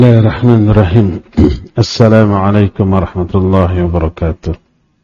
Bismillahirrahmanirrahim. Assalamualaikum warahmatullahi wabarakatuh.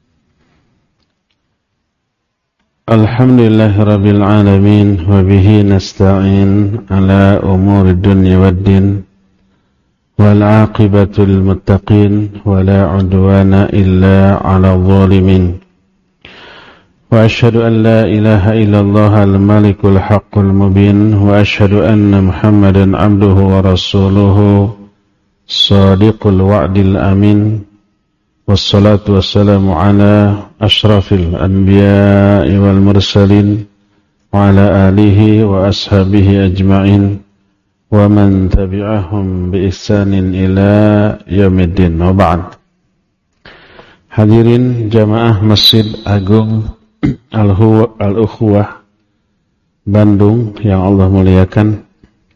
Alhamdulillahirabbil alamin wa bihi nasta'in ala umuri dunya waddin wal 'aqibatul muttaqin wa la 'udwana illa 'alal zalimin. Wa asyhadu an la ilaha illallah al-malikul haqqul mubin wa asyhadu anna Muhammadan 'abduhu wa rasuluhu Sadiqul wa'dil amin. Wassalatu wassalamu ala ashrafil anbiya'i wal mursalin wa ala alihi wa ashabihi ajma'in wa man tabi'ahum bi ihsanin ila yaumiddin. Wa ba'd. Hadirin jamaah Masjid Agung Al-Ukhuwah Bandung yang Allah muliakan,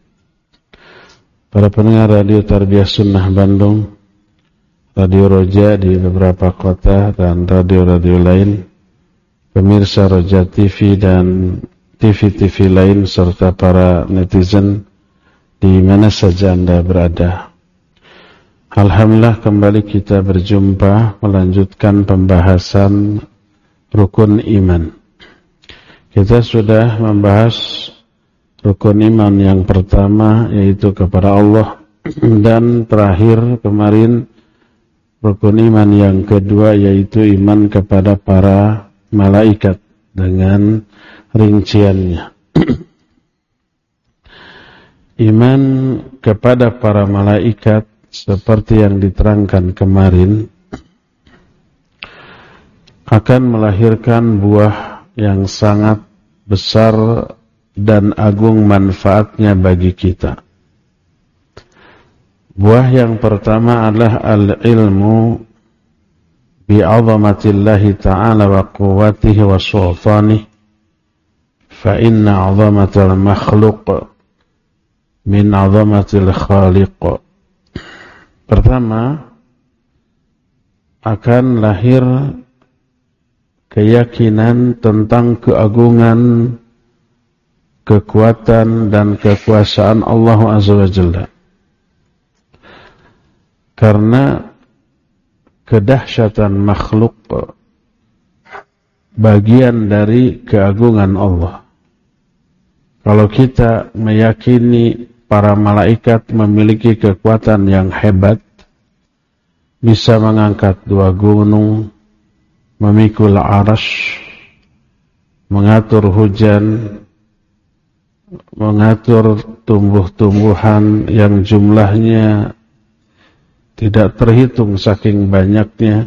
para pendengar Radio Tarbiyah Sunnah Bandung, Radio Roja di beberapa kota, dan radio-radio lain, pemirsa Roja TV dan TV-TV lain, serta para netizen di mana saja Anda berada. Alhamdulillah kembali kita berjumpa melanjutkan pembahasan rukun iman. Kita sudah membahas rukun iman yang pertama, yaitu kepada Allah, dan terakhir kemarin rukun iman yang kedua, yaitu iman kepada para malaikat dengan rinciannya. Iman kepada para malaikat seperti yang diterangkan kemarin akan melahirkan buah yang sangat besar dan agung manfaatnya bagi kita. Buah yang pertama adalah al-ilmu bi'azamatillahi ta'ala wa quwwatihi wa sultanihi, fa inna 'azamatal makhluq min 'azamatil khaliq. Pertama, akan lahir keyakinan tentang keagungan, kekuatan dan kekuasaan Allah Azza wa Jalla. Karena kedahsyatan makhluk bagian dari keagungan Allah. Kalau kita meyakini para malaikat memiliki kekuatan yang hebat, bisa mengangkat dua gunung, memikul arasy, mengatur hujan, mengatur tumbuh-tumbuhan yang jumlahnya tidak terhitung saking banyaknya,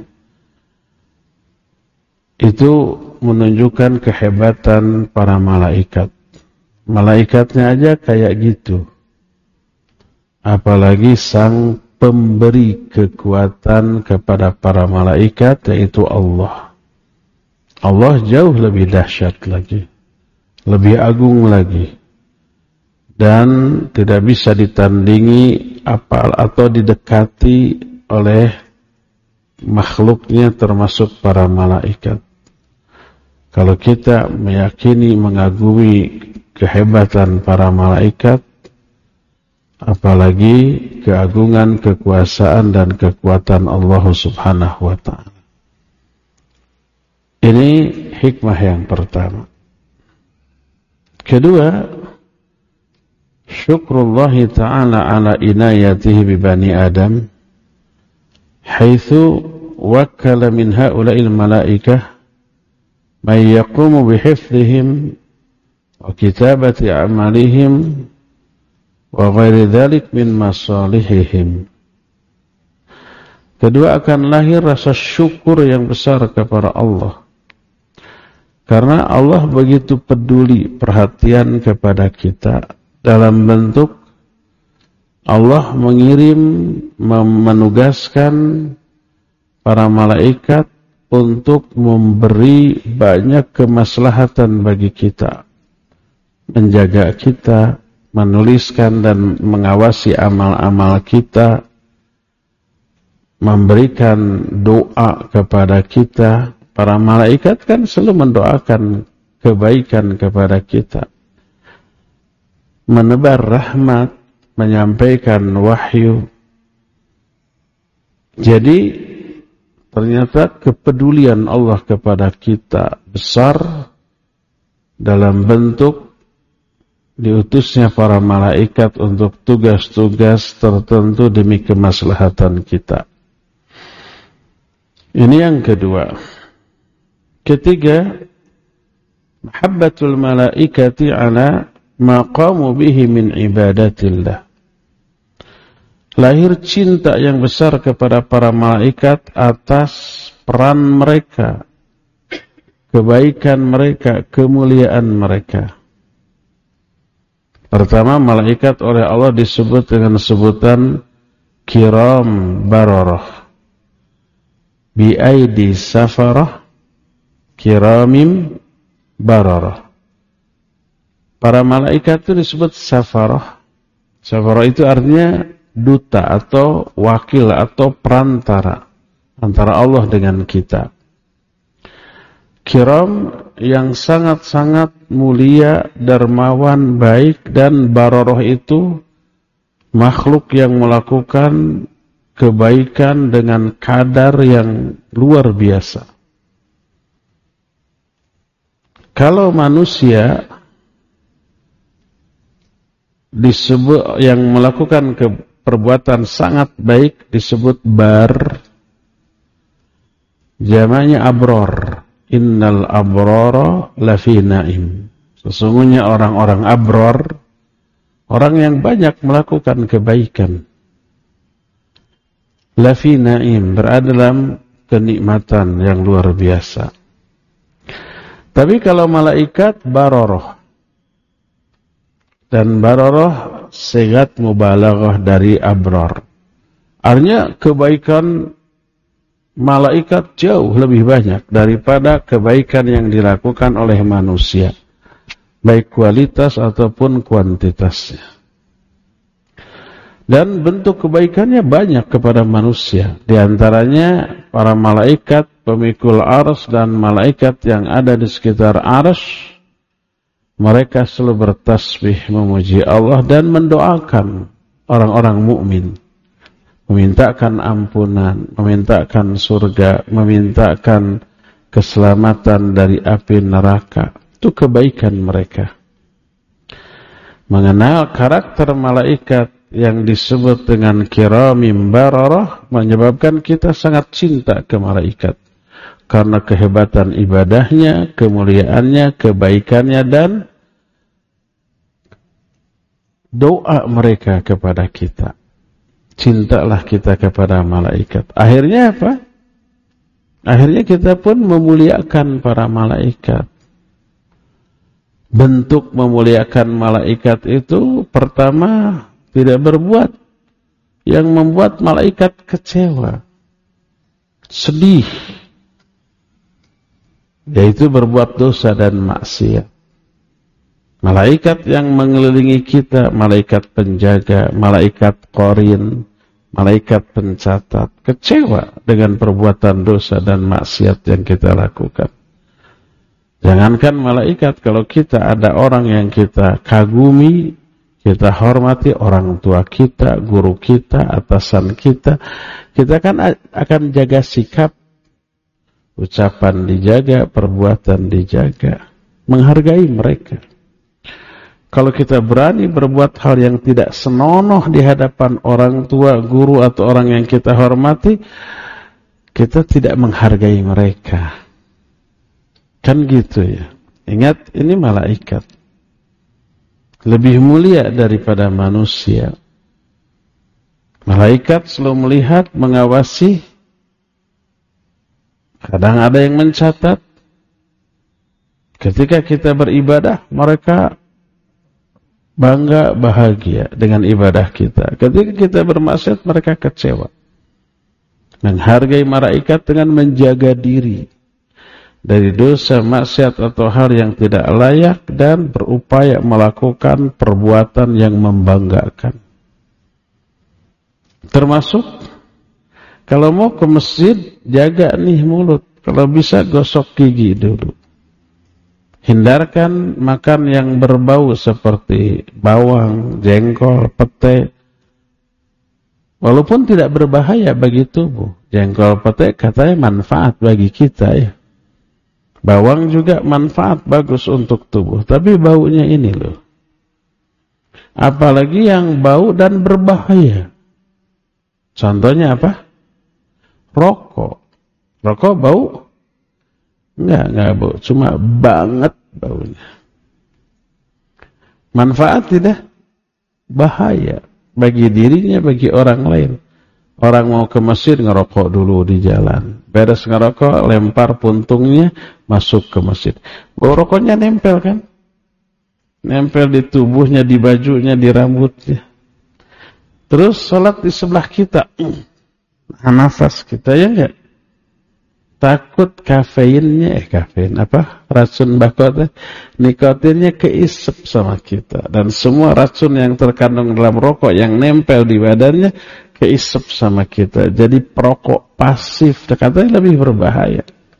itu menunjukkan kehebatan para malaikat. Malaikatnya aja kayak gitu, apalagi sang pemberi kekuatan kepada para malaikat, yaitu Allah. Allah jauh lebih dahsyat lagi, lebih agung lagi, dan tidak bisa ditandingi atau didekati oleh makhluknya, termasuk para malaikat. Kalau kita meyakini, mengagumi kehebatan para malaikat, apalagi keagungan, kekuasaan dan kekuatan Allah Subhanahu wa ta'ala. Ini hikmah yang pertama. Kedua, syukrullah ta'ala ala inayatihi bi bani Adam, haitsu wakkala min haula'il malaikah man yaqumu bi hifdzihim wa kitabati a'malihim wa ghairi dzalik min masalihihim. Kedua, akan lahir rasa syukur yang besar kepada Allah, karena Allah begitu peduli, perhatian kepada kita, dalam bentuk Allah mengirim, menugaskan para malaikat untuk memberi banyak kemaslahatan bagi kita, menjaga kita, menuliskan dan mengawasi amal-amal kita, memberikan doa kepada kita. Para malaikat kan selalu mendoakan kebaikan kepada kita, menebar rahmat, menyampaikan wahyu, Jadi ternyata kepedulian Allah kepada kita besar dalam bentuk diutusnya para malaikat untuk tugas-tugas tertentu demi kemaslahatan kita. Ini yang kedua. Ketiga, mahabbatul malaikati ala ma qamu bihi min ibadatillah. Lahir cinta yang besar kepada para malaikat atas peran mereka, kebaikan mereka, kemuliaan mereka. Pertama, malaikat oleh Allah disebut dengan sebutan kiram bararah, biaidi safarah, kiramim bararah. Para malaikat itu disebut safarah. Safarah itu artinya duta atau wakil atau perantara antara Allah dengan kita. Kiram yang sangat-sangat mulia, dermawan, baik, dan baroroh itu makhluk yang melakukan kebaikan dengan kadar yang luar biasa. Kalau manusia disebut yang melakukan perbuatan sangat baik disebut bar, jamaknya abror. Innal abrara lafi naim. Sesungguhnya orang-orang abror, orang yang banyak melakukan kebaikan, lafi naim, berada dalam kenikmatan yang luar biasa. Tapi kalau malaikat baroroh, dan baroroh sigat mubalaghah dari abror, artinya kebaikan malaikat jauh lebih banyak daripada kebaikan yang dilakukan oleh manusia, baik kualitas ataupun kuantitasnya. Dan bentuk kebaikannya banyak kepada manusia. Di antaranya para malaikat pemikul arsy dan malaikat yang ada di sekitar arsy, mereka selalu bertasbih memuji Allah dan mendoakan orang-orang mukmin, memintakan ampunan, memintakan surga, memintakan keselamatan dari api neraka. Itu kebaikan mereka. Mengenal karakter malaikat yang disebut dengan kiramim bararah menyebabkan kita sangat cinta ke malaikat. Karena kehebatan ibadahnya, kemuliaannya, kebaikannya, dan doa mereka kepada kita. Cintalah kita kepada malaikat. Akhirnya apa? Akhirnya kita pun memuliakan para malaikat. Bentuk memuliakan malaikat itu pertama tidak berbuat yang membuat malaikat kecewa, sedih, yaitu berbuat dosa dan maksiat. Malaikat yang mengelilingi kita, malaikat penjaga, malaikat qarin, malaikat pencatat, kecewa dengan perbuatan dosa dan maksiat yang kita lakukan. Jangankan malaikat, kalau kita ada orang yang kita kagumi, kita hormati, orang tua kita, guru kita, atasan kita, kita kan akan jaga sikap, ucapan dijaga, perbuatan dijaga, menghargai mereka. Kalau kita berani berbuat hal yang tidak senonoh di hadapan orang tua, guru, atau orang yang kita hormati, kita tidak menghargai mereka. Kan gitu ya. Ingat, ini malaikat. Lebih mulia daripada manusia. Malaikat selalu melihat, mengawasi. Kadang ada yang mencatat. Ketika kita beribadah, mereka bangga, bahagia dengan ibadah kita. Ketika kita bermaksiat, mereka kecewa. Menghargai malaikat dengan menjaga diri dari dosa, maksiat, atau hal yang tidak layak, dan berupaya melakukan perbuatan yang membanggakan. Termasuk, kalau mau ke masjid, jaga nih mulut. Kalau bisa, gosok gigi dulu. Hindarkan makan yang berbau seperti bawang, jengkol, pete. Walaupun tidak berbahaya bagi tubuh. Jengkol petai katanya manfaat bagi kita ya. Bawang juga manfaat bagus untuk tubuh. Tapi baunya ini loh. Apalagi yang bau dan berbahaya. Contohnya apa? Rokok. Rokok bau? Enggak bau. Cuma banget baunya. Manfaat tidak? Bahaya. Bagi dirinya, bagi orang lain. Orang mau ke masjid ngerokok dulu di jalan. Beres ngerokok, lempar puntungnya, masuk ke masjid. Bau rokoknya nempel kan? Nempel di tubuhnya, di bajunya, di rambutnya. Terus sholat di sebelah kita. Nafas kita ya enggak? Takut kafeinnya, racun bakot, nikotinnya keisep sama kita. Dan semua racun yang terkandung dalam rokok yang nempel di badannya, keisep sama kita. Jadi perokok pasif, katanya lebih berbahaya.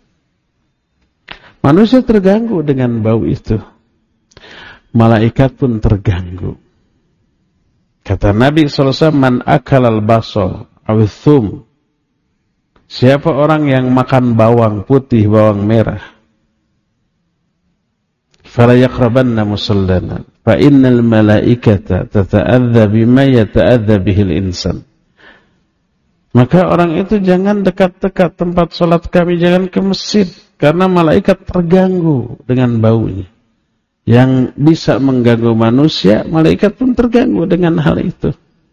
Manusia terganggu dengan bau itu. Malaikat pun terganggu. Kata Nabi SAW, man akalal basal awithum. Siapa orang yang makan bawang putih, bawang merah, fala yaqrabanna musallana fa innal malaikata tata'adza bima yata'adza bihil insan. Maka orang itu jangan dekat-dekat tempat salat kami, jangan ke masjid, karena malaikat terganggu dengan baunya. Yang bisa mengganggu manusia, malaikat pun terganggu dengan hal itu.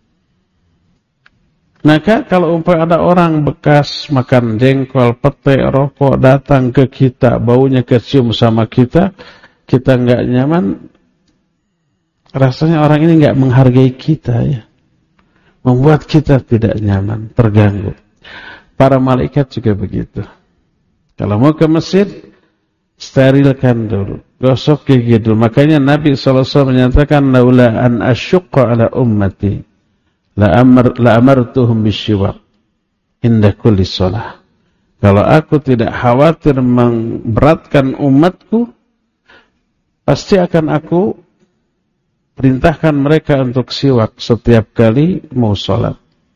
Maka kalau umpamanya ada orang bekas makan jengkol, petai, rokok datang ke kita, baunya kecium sama kita, kita nggak nyaman, rasanya orang ini nggak menghargai kita ya, membuat kita tidak nyaman, terganggu. Para malaikat juga begitu. Kalau mau ke masjid, sterilkan dulu, gosok gigi dulu. Makanya Nabi SAW menyatakan, laula an asyuqqa ala ummati la amartuhum bisyiwak inda kulli shalah. Kalau aku tidak khawatir memberatkan umatku, pasti akan aku perintahkan mereka untuk siwak setiap kali mau sholat.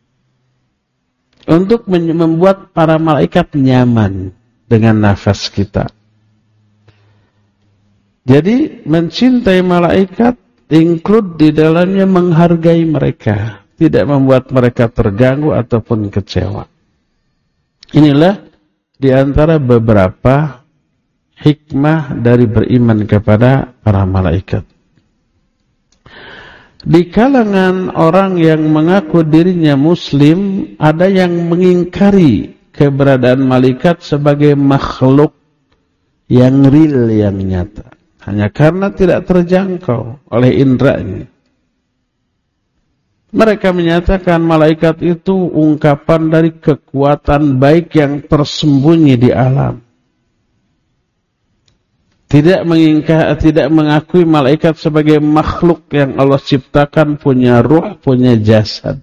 Untuk membuat para malaikat nyaman dengan nafas kita. Jadi mencintai malaikat include di dalamnya menghargai mereka. Tidak membuat mereka terganggu ataupun kecewa. Inilah di antara beberapa hikmah dari beriman kepada para malaikat. Di kalangan orang yang mengaku dirinya muslim, ada yang mengingkari keberadaan malaikat sebagai makhluk yang real, yang nyata. Hanya karena tidak terjangkau oleh indranya. Mereka menyatakan malaikat itu ungkapan dari kekuatan baik yang tersembunyi di alam. Tidak mengakui malaikat sebagai makhluk yang Allah ciptakan, punya ruh, punya jasad.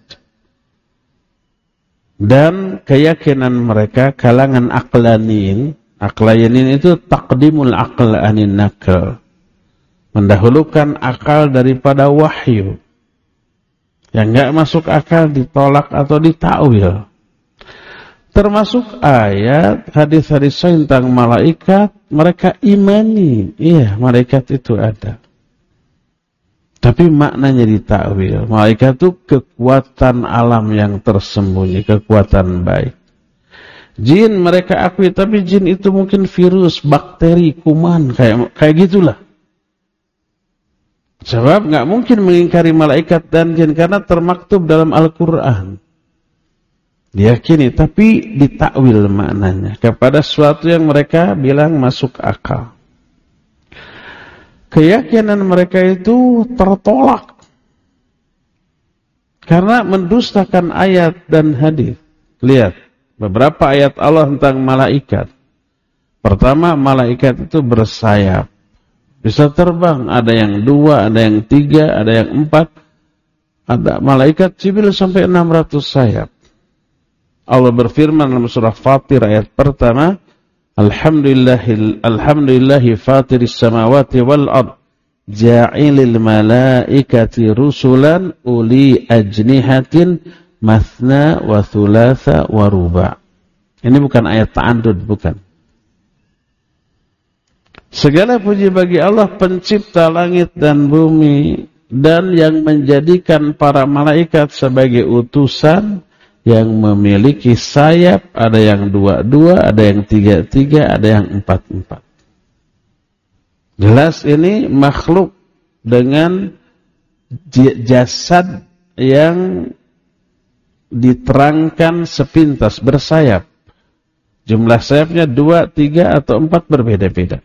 Dan keyakinan mereka, kalangan aqlanin itu taqdimul aql anin naql. Mendahulukan akal daripada wahyu. Yang enggak masuk akal ditolak atau ditakwil. Termasuk ayat, hadis-hadis tentang malaikat, mereka imani. Iya, malaikat itu ada. Tapi maknanya ditakwil. Malaikat itu kekuatan alam yang tersembunyi, kekuatan baik. Jin mereka akui, tapi jin itu mungkin virus, bakteri, kuman, kayak gitulah. Sebab nggak mungkin mengingkari malaikat dan jin karena termaktub dalam Al-Quran. Diyakini, tapi ditakwil maknanya kepada sesuatu yang mereka bilang masuk akal. Keyakinan mereka itu tertolak karena mendustakan ayat dan hadis. Lihat beberapa ayat Allah tentang malaikat. Pertama, malaikat itu bersayap. Bisa terbang, ada yang 2, ada yang 3, ada yang 4. Ada malaikat Jibril sampai 600 sayap. Allah berfirman dalam surah Fatir ayat pertama, Alhamdulillahi fatiris samawati wal ard, ja'ilil malaikati rusulan uli ajnihatin mathna wa thulatha wa ruba'. Ini bukan ayat ta'addud, bukan. Segala puji bagi Allah pencipta langit dan bumi dan yang menjadikan para malaikat sebagai utusan yang memiliki sayap, ada yang 2-2, ada yang 3-3, ada yang 4-4. Jelas ini makhluk dengan jasad yang diterangkan sepintas, bersayap. Jumlah sayapnya 2, 3, atau 4 berbeda-beda.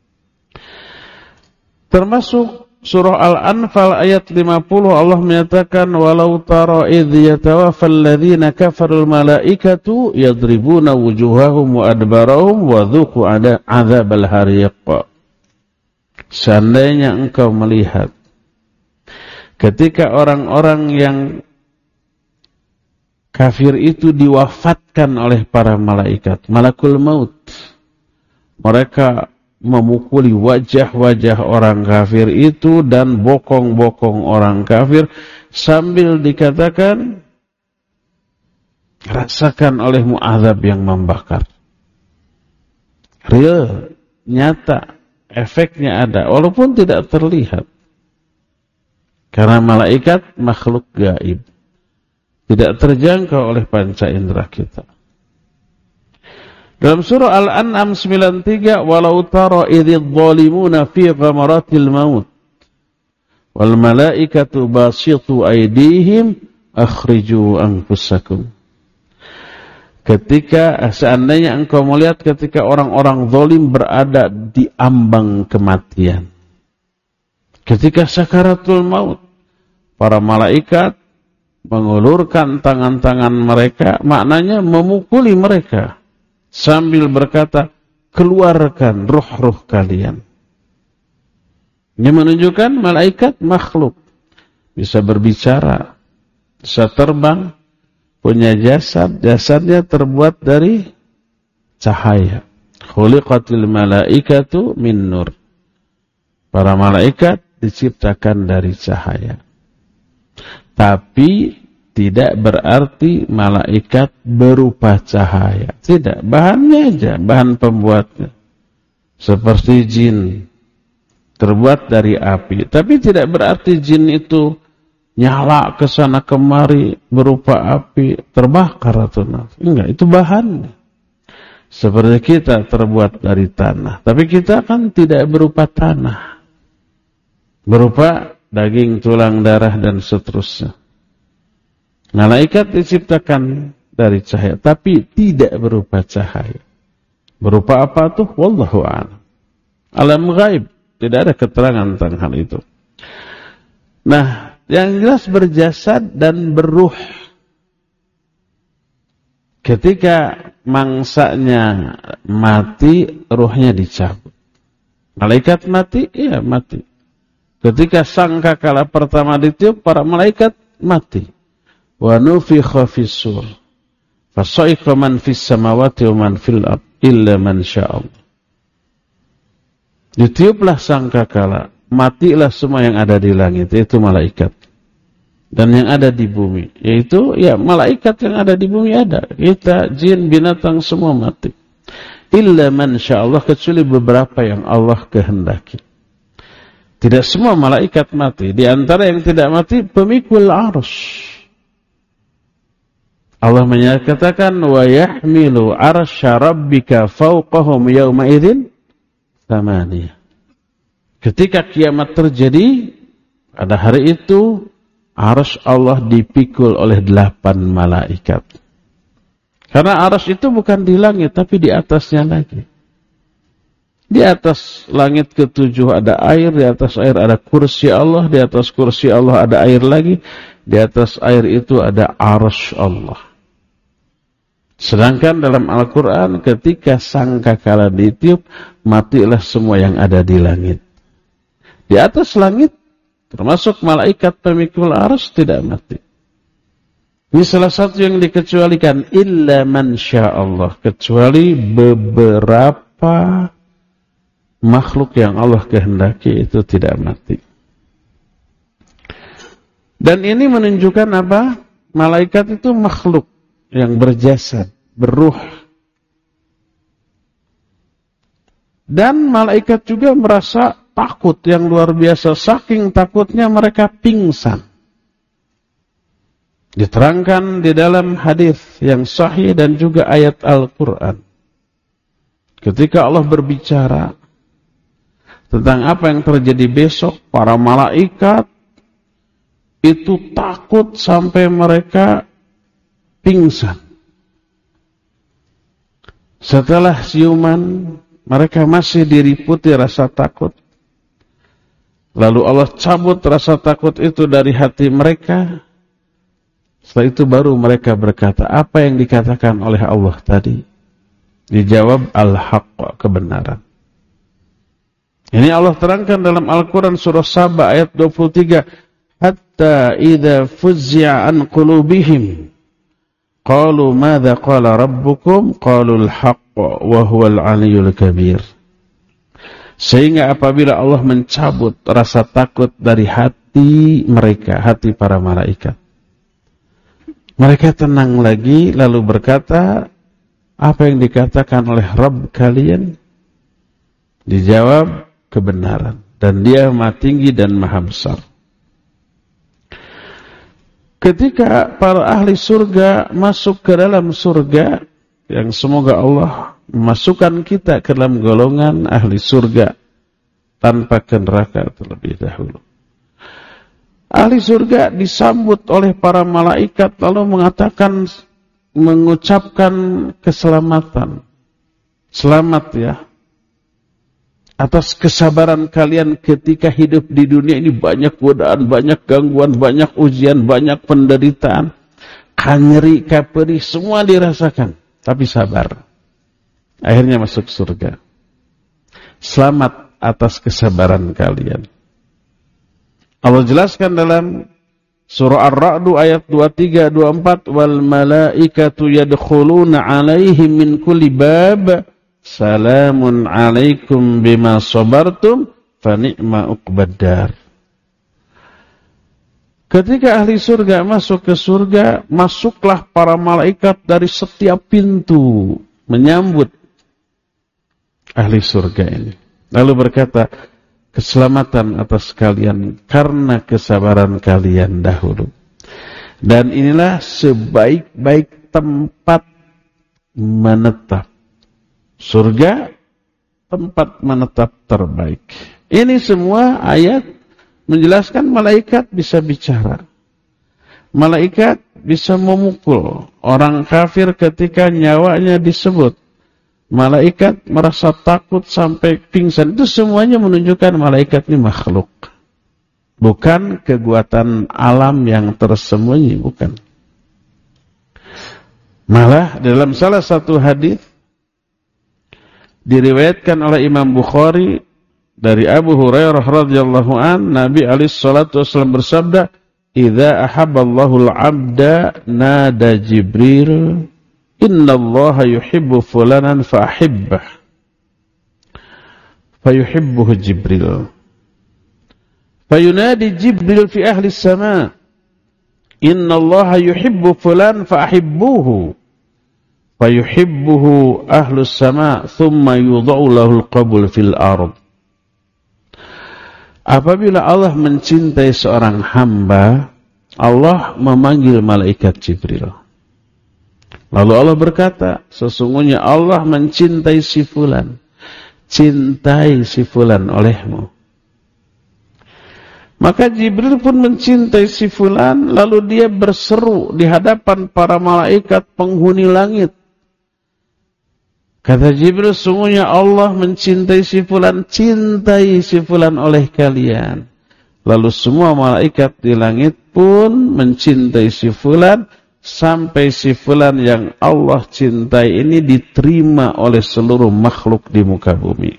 Termasuk surah Al-Anfal ayat 50 Allah menyatakan walau tara idh yatawaffal ladzina kafarul malaikatu yadribuna wujuhahum wa adbarahum wa dhuqu adzabal hariq. Seandainya engkau melihat ketika orang-orang yang kafir itu diwafatkan oleh para malaikat, malakul maut. Mereka memukuli wajah-wajah orang kafir itu dan bokong-bokong orang kafir sambil dikatakan, rasakan olehmu azab yang membakar. Real, nyata, efeknya ada, walaupun tidak terlihat. Karena malaikat makhluk gaib, tidak terjangkau oleh panca indera kita. Dalam surah Al-An'am 93, walau tara idzidh zalimuna fi ghamaratil maut wal malaikatu basitu aydihim akhriju anfusakum. Ketika seandainya engkau melihat ketika orang-orang zalim berada di ambang kematian, ketika sakaratul maut, para malaikat mengulurkan tangan-tangan mereka, maknanya memukuli mereka, sambil berkata, keluarkan ruh-ruh kalian. Ini menunjukkan malaikat makhluk. Bisa berbicara, bisa terbang, punya jasad. Jasadnya terbuat dari cahaya. Khuliqatil malaikatu min nur. Para malaikat diciptakan dari cahaya. Tapi tidak berarti malaikat berupa cahaya. Tidak, bahannya aja, bahan pembuatnya. Seperti jin, terbuat dari api. Tapi tidak berarti jin itu nyala ke sana kemari berupa api, terbakar atau nafas. Enggak, itu bahannya. Seperti kita terbuat dari tanah. Tapi kita kan tidak berupa tanah. Berupa daging, tulang, darah, dan seterusnya. Malaikat diciptakan dari cahaya, tapi tidak berupa cahaya. Berupa apa tuh? Wallahu a'lam. Alam ghaib, tidak ada keterangan tentang hal itu. Nah, yang jelas berjasad dan beruh. Ketika mangsanya mati, ruhnya dicabut. Malaikat mati, iya mati. Ketika sangkakala pertama ditiup, para malaikat mati. Wa nufikha fis-sur. Fasa'iqa man fis samawati wa man fil ard illa man sya'allah. Ditiuplah sangkakala, matilah semua yang ada di langit, yaitu malaikat. Dan yang ada di bumi, yaitu ya malaikat yang ada di bumi ada. Kita, jin, binatang semua mati. Illa man sya'allah, kecuali beberapa yang Allah kehendaki. Tidak semua malaikat mati. Di antara yang tidak mati, pemikul arsy. Allah menyatakan, wa yahmilu arsya rabbika fawqahum yawma idzin thamaniyah. Ketika kiamat terjadi, pada hari itu, arsy Allah dipikul oleh 8 malaikat. Karena arsy itu bukan di langit, tapi di atasnya lagi. Di atas langit ke-7 ada air, di atas air ada kursi Allah, di atas kursi Allah ada air lagi, di atas air itu ada arsy Allah. Sedangkan dalam Al-Quran ketika sangkakala ditiup, matilah semua yang ada di langit. Di atas langit, termasuk malaikat pemikul arsy tidak mati. Ini salah satu yang dikecualikan, illa man sya'allah, kecuali beberapa makhluk yang Allah kehendaki itu tidak mati. Dan ini menunjukkan apa? malaikat itu makhluk yang berjasad, berruh. Dan malaikat juga merasa takut yang luar biasa. Saking takutnya mereka pingsan. Diterangkan di dalam hadis yang sahih dan juga ayat Al-Quran. Ketika Allah berbicara tentang apa yang terjadi besok, para malaikat itu takut sampai mereka pingsan. Setelah siuman, mereka masih diliputi rasa takut. Lalu Allah cabut rasa takut itu dari hati mereka. Setelah itu baru mereka berkata, apa yang dikatakan oleh Allah tadi? Dijawab al-haqq, kebenaran. Ini Allah terangkan dalam Al-Quran surah Saba ayat 23. Hatta idza fuzzi'a an qulubihim qalu madza qala rabbukum qalu al-haqq wa huwal 'aliyyul kabir. Sehingga apabila Allah mencabut rasa takut dari hati mereka, hati para malaikat, mereka tenang lagi lalu berkata, apa yang dikatakan oleh Rabb kalian? Dijawab, kebenaran. Dan Dia Maha Tinggi dan Maha Besar. Ketika para ahli surga masuk ke dalam surga, yang semoga Allah memasukkan kita ke dalam golongan ahli surga tanpa ke neraka terlebih dahulu. Ahli surga disambut oleh para malaikat lalu mengucapkan keselamatan. Selamat ya atas kesabaran kalian ketika hidup di dunia ini, banyak godaan, banyak gangguan, banyak ujian, banyak penderitaan, nyeri, perih, semua dirasakan. Tapi sabar. Akhirnya masuk surga. Selamat atas kesabaran kalian. Allah jelaskan dalam surah Ar-Ra'd ayat 23-24, wal malaikatu yadkhuluna 'alaihim min kulli bab salamun 'alaikum bima sabartum fa ni'ma uqbaddar. Ketika ahli surga masuk ke surga, masuklah para malaikat dari setiap pintu menyambut ahli surga ini. Lalu berkata, keselamatan atas kalian karena kesabaran kalian dahulu. Dan inilah sebaik-baik tempat menetap. Surga, tempat menetap terbaik. Ini semua ayat menjelaskan malaikat bisa bicara. Malaikat bisa memukul orang kafir ketika nyawanya disebut. Malaikat merasa takut sampai pingsan. Itu semuanya menunjukkan malaikat ini makhluk. Bukan kekuatan alam yang tersembunyi, bukan. Malah dalam salah satu hadis diriwayatkan oleh Imam Bukhari dari Abu Hurairah radhiyallahu an, Nabi alaihi salatu wasallam bersabda, "Idza ahabballahu al-'abda nada Jibril, innallaha yuhibbu fulanan fa ahibbah." Fayuhibbuhu Jibril. Fayunadi Jibril fi ahli as-sama', innallaha yuhibbu fulan fa ahibbuhu. Fayuhibbuhu ahli as-sama', thumma yudha'u lahu al-qabul fil ardh. Apabila Allah mencintai seorang hamba, Allah memanggil malaikat Jibril. Lalu Allah berkata, sesungguhnya Allah mencintai si fulan. Cintai si fulan olehmu. Maka Jibril pun mencintai si fulan, lalu dia berseru di hadapan para malaikat penghuni langit. Kata Jibril, sungguhnya Allah mencintai si fulan, cintai si fulan oleh kalian. Lalu semua malaikat di langit pun mencintai si fulan, sampai si fulan yang Allah cintai ini diterima oleh seluruh makhluk di muka bumi.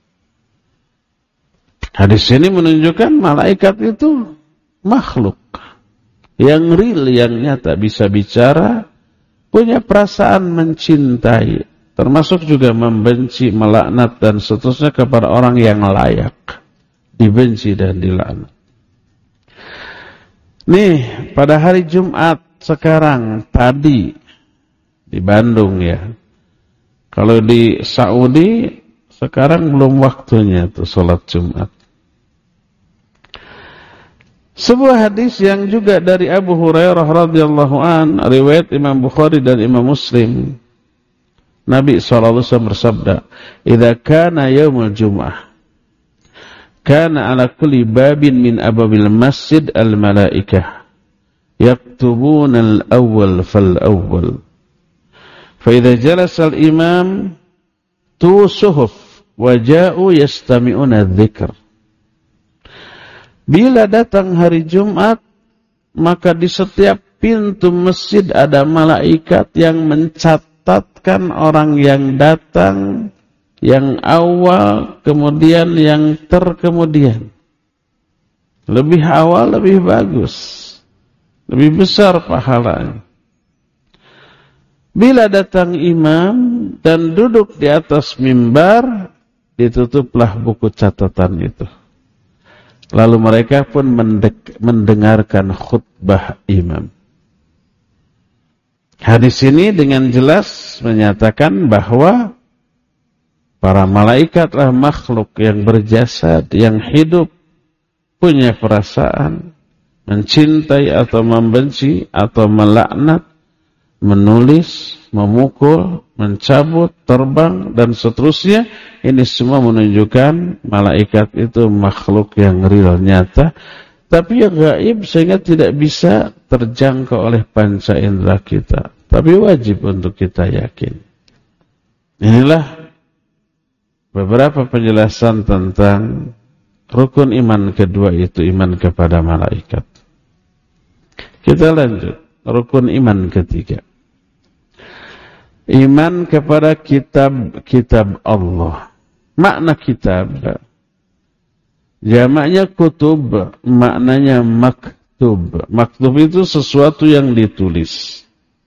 Hadis ini menunjukkan malaikat itu makhluk yang real, yang nyata, bisa bicara, punya perasaan mencintai. Termasuk juga membenci, melaknat, dan seterusnya kepada orang yang layak dibenci dan dilaknat. Nih, pada hari Jumat sekarang, tadi di Bandung ya. Kalau di Saudi sekarang belum waktunya tuh sholat Jumat. Sebuah hadis yang juga dari Abu Hurairah radhiyallahu an, riwayat Imam Bukhari dan Imam Muslim. Nabi SAW bersabda, "Idza kana yaumul jum'ah, kana ala kulli babin min ababil masjid al-malaikah, yaktubuna al-awwal fal-awwal. Fa idza jalasa al-imam tu suhuf wa ja'u yastami'una adh-dhikr." Bila datang hari Jumat, maka di setiap pintu masjid ada malaikat yang mencatatkan orang yang datang, yang awal, kemudian yang terkemudian. Lebih awal, lebih bagus. Lebih besar pahalanya. Bila datang imam dan duduk di atas mimbar, ditutuplah buku catatan itu. Lalu mereka pun mendengarkan khutbah imam. Hadis ini dengan jelas menyatakan bahwa para malaikatlah makhluk yang berjasad, yang hidup, punya perasaan, mencintai atau membenci atau melaknat, menulis, memukul, mencabut, terbang, dan seterusnya. Ini semua menunjukkan malaikat itu makhluk yang real, nyata, tapi yang gaib sehingga tidak bisa terjangkau oleh panca indera kita. Tapi wajib untuk kita yakin. Inilah beberapa penjelasan tentang rukun iman kedua, itu iman kepada malaikat. Kita lanjut, rukun iman ketiga. Iman kepada kitab Allah. Makna kitab, jamaknya kutub, maknanya maktub. Maktub itu sesuatu yang ditulis.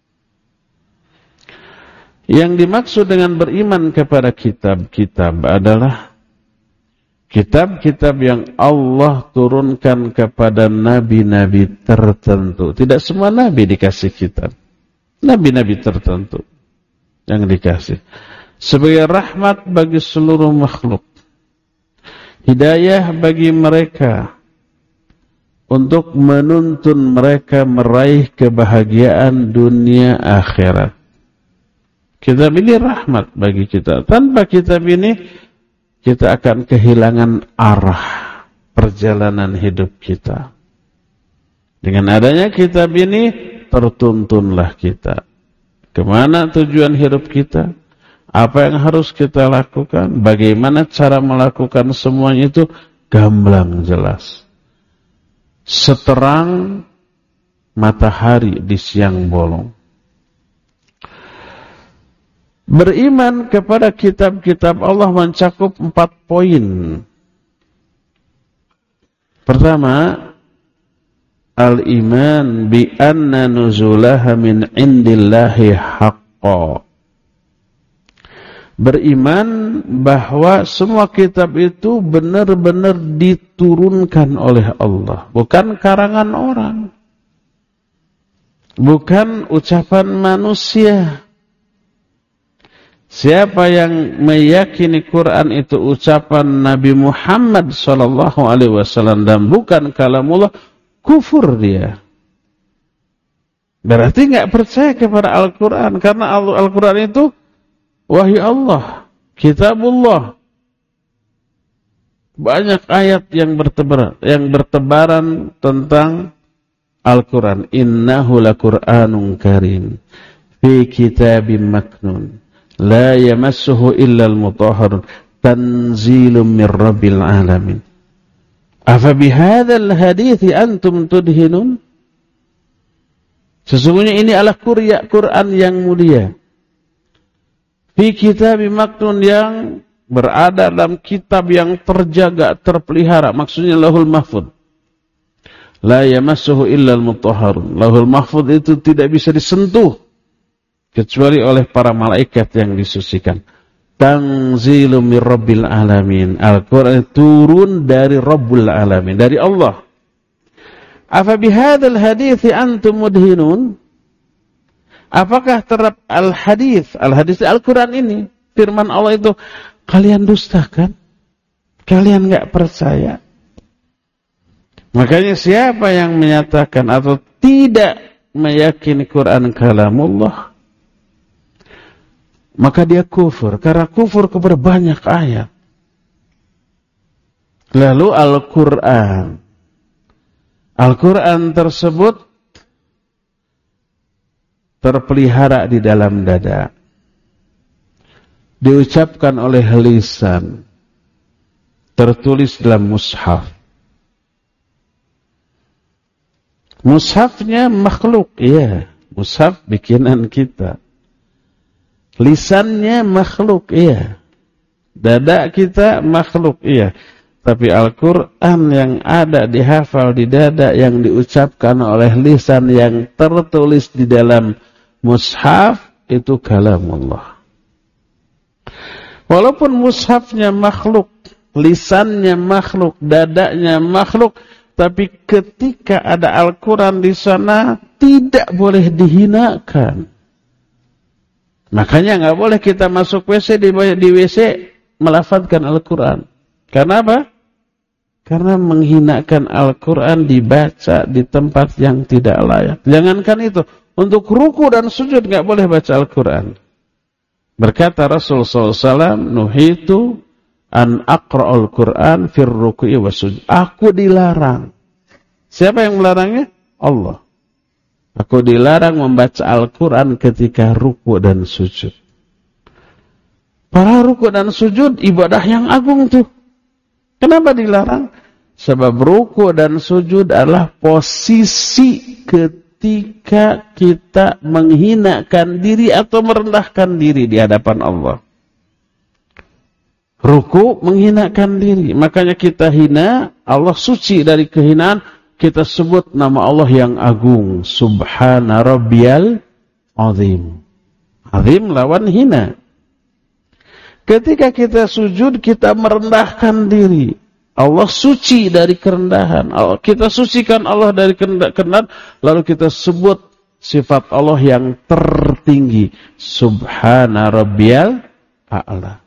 Yang dimaksud dengan beriman kepada kitab-kitab adalah kitab-kitab yang Allah turunkan kepada nabi-nabi tertentu. Tidak semua nabi dikasih kitab. Nabi-nabi tertentu yang dikasih. Sebagai rahmat bagi seluruh makhluk. Hidayah bagi mereka. Untuk menuntun mereka meraih kebahagiaan dunia akhirat. Kitab ini rahmat bagi kita. Tanpa kitab ini, kita akan kehilangan arah perjalanan hidup kita. Dengan adanya kitab ini, tertuntunlah kita. Kemana tujuan hidup kita? Apa yang harus kita lakukan? Bagaimana cara melakukan semuanya itu gamblang jelas. Seterang matahari di siang bolong. Beriman kepada kitab-kitab Allah mencakup 4 poin. Pertama, al-iman bi anna nuzulaha min indillahi haqqan. Beriman bahwa semua kitab itu benar-benar diturunkan oleh Allah, bukan karangan orang, bukan ucapan manusia. Siapa yang meyakini Quran itu ucapan Nabi Muhammad SAW dan bukan kalamullah, kufur dia. Berarti nggak percaya kepada Al-Quran, karena Al-Quran itu wahyu Allah, kitabullah. Banyak ayat yang bertebaran tentang Al-Quran. Innahu laquranun karim fi kitabim maknun la yamassuhu illal mutahharun tanzilun mir rabbil alamin. Afa bihadzal hadithi antum tudhinun? Sesungguhnya ini adalah Quran yang mulia. Fi kitabim maknun, yang berada dalam kitab yang terjaga, terpelihara. Maksudnya Lauhul Mahfuz. La yamassuhu illal mutahharun. Lauhul Mahfuz itu tidak bisa disentuh kecuali oleh para malaikat yang disucikan. Tanzilum mir rabbil alamin. Al-Quran turun dari Rabbul alamin, dari Allah. Afa bihadzal hadithi antum mudhinun? Apakah terhadap al-hadis Al-Quran ini, firman Allah itu, kalian dustakan? Kalian enggak percaya? Makanya siapa yang menyatakan atau tidak meyakini Quran kalamullah, maka dia kufur. Karena kufur kepada banyak ayat. Lalu Al-Quran tersebut terpelihara di dalam dada, diucapkan oleh lisan, tertulis dalam mushaf. Mushafnya makhluk, iya, mushaf bikinan kita. Lisannya makhluk, iya. Dada kita makhluk, iya. Tapi Al-Quran yang ada dihafal di dada, yang diucapkan oleh lisan, yang tertulis di dalam mushaf, itu kalamullah. Walaupun mushafnya makhluk, lisannya makhluk, dadanya makhluk, tapi ketika ada Al-Quran di sana, tidak boleh dihinakan. Makanya nggak boleh kita masuk WC, di WC melafadzkan Al-Quran. Karena apa? Karena menghinakan Al-Quran dibaca di tempat yang tidak layak. Jangankan itu, untuk ruku dan sujud nggak boleh baca Al-Quran. Berkata Rasul SAW, nuhitu an aqra'ul Quran fir ruku'i wa sujud. Aku dilarang. Siapa yang melarangnya? Allah. Aku dilarang membaca Al-Quran ketika ruku dan sujud. Para ruku dan sujud ibadah yang agung tuh. Kenapa dilarang? Sebab ruku dan sujud adalah posisi ketika kita menghinakan diri atau merendahkan diri di hadapan Allah. Ruku menghinakan diri, makanya kita hina, Allah suci dari kehinaan, kita sebut nama Allah yang agung, Subhana Rabbiyal Azim. Azim lawan hina. Ketika kita sujud, kita merendahkan diri. Allah suci dari kerendahan. Kita sucikan Allah dari kerendahan, lalu kita sebut sifat Allah yang tertinggi, Subhana Rabbiyal A'la.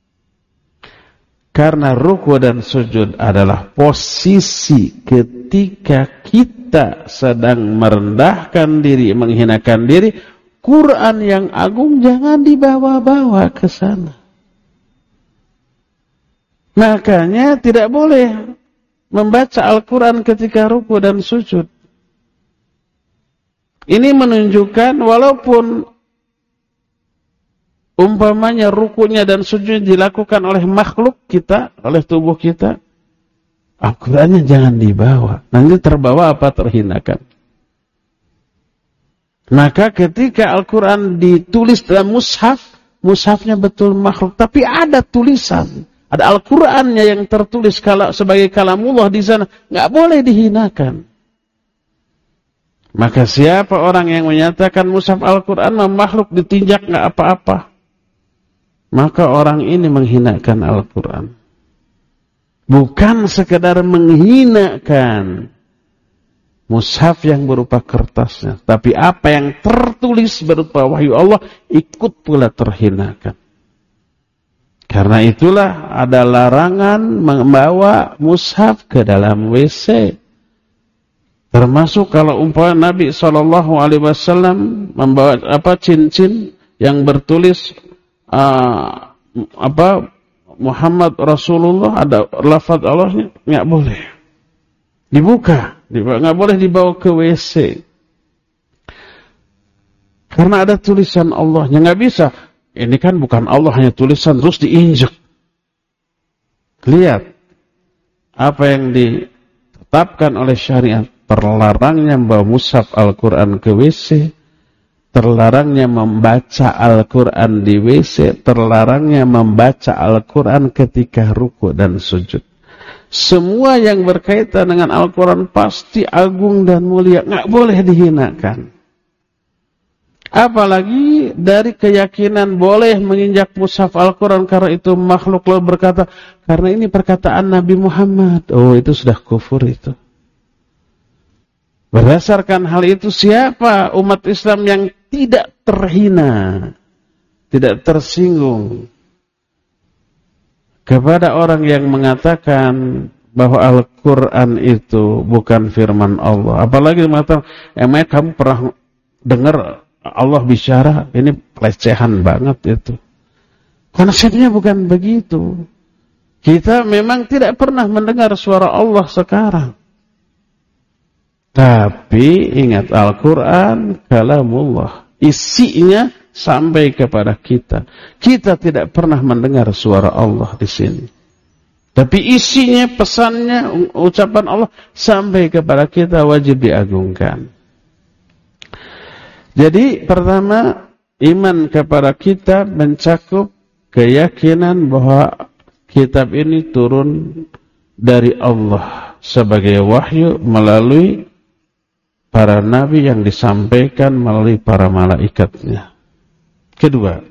Karena ruku dan sujud adalah posisi ketika kita sedang merendahkan diri, menghinakan diri, Quran yang agung jangan dibawa-bawa ke sana. Makanya tidak boleh membaca Al-Quran ketika ruku dan sujud. Ini menunjukkan walaupun umpamanya rukunya dan sujud dilakukan oleh makhluk kita, oleh tubuh kita, Al-Qurannya jangan dibawa. Nanti terbawa apa? Terhinakan. Maka ketika Al-Quran ditulis dalam mushaf, mushafnya betul makhluk, tapi ada tulisan. Ada Al-Qur'annya yang tertulis sebagai kalamullah di sana, nggak boleh dihinakan. Maka siapa orang yang menyatakan mushaf Al-Qur'an makhluk ditinjak nggak apa-apa, maka orang ini menghinakan Al-Qur'an. Bukan sekedar menghinakan mushaf yang berupa kertasnya, tapi apa yang tertulis berupa wahyu Allah ikut pula terhinakan. Karena itulah ada larangan membawa mushaf ke dalam WC. Termasuk kalau umpama Nabi SAW membawa cincin yang bertulis Muhammad Rasulullah, ada lafaz Allahnya, nggak boleh dibuka, nggak boleh dibawa ke WC. Karena ada tulisan Allahnya, nggak bisa. Ini kan bukan Allah, hanya tulisan terus diinjek. Lihat apa yang ditetapkan oleh syariat. Terlarangnya membawa mushaf Al-Quran ke WC, terlarangnya membaca Al-Quran di WC, terlarangnya membaca Al-Quran ketika ruku dan sujud. Semua yang berkaitan dengan Al-Quran pasti agung dan mulia, nggak boleh dihinakan. Apalagi dari keyakinan boleh menginjak mushaf Al-Quran karena itu makhluk, lalu berkata karena ini perkataan Nabi Muhammad. Oh, itu sudah kufur itu. Berdasarkan hal itu, siapa umat Islam yang tidak terhina, tidak tersinggung kepada orang yang mengatakan bahwa Al-Quran itu bukan firman Allah. Apalagi mengatakan, emangnya kamu pernah dengar Allah bicara? Ini pelecehan banget itu. Konsepnya bukan begitu. Kita memang tidak pernah mendengar suara Allah sekarang. Tapi ingat, Al-Quran kalamullah. Isinya sampai kepada kita. Kita tidak pernah mendengar suara Allah di sini. Tapi isinya, pesannya, ucapan Allah sampai kepada kita, wajib diagungkan. Jadi pertama, iman kepada kitab mencakup keyakinan bahwa kitab ini turun dari Allah sebagai wahyu melalui para nabi yang disampaikan melalui para malaikatnya. Kedua,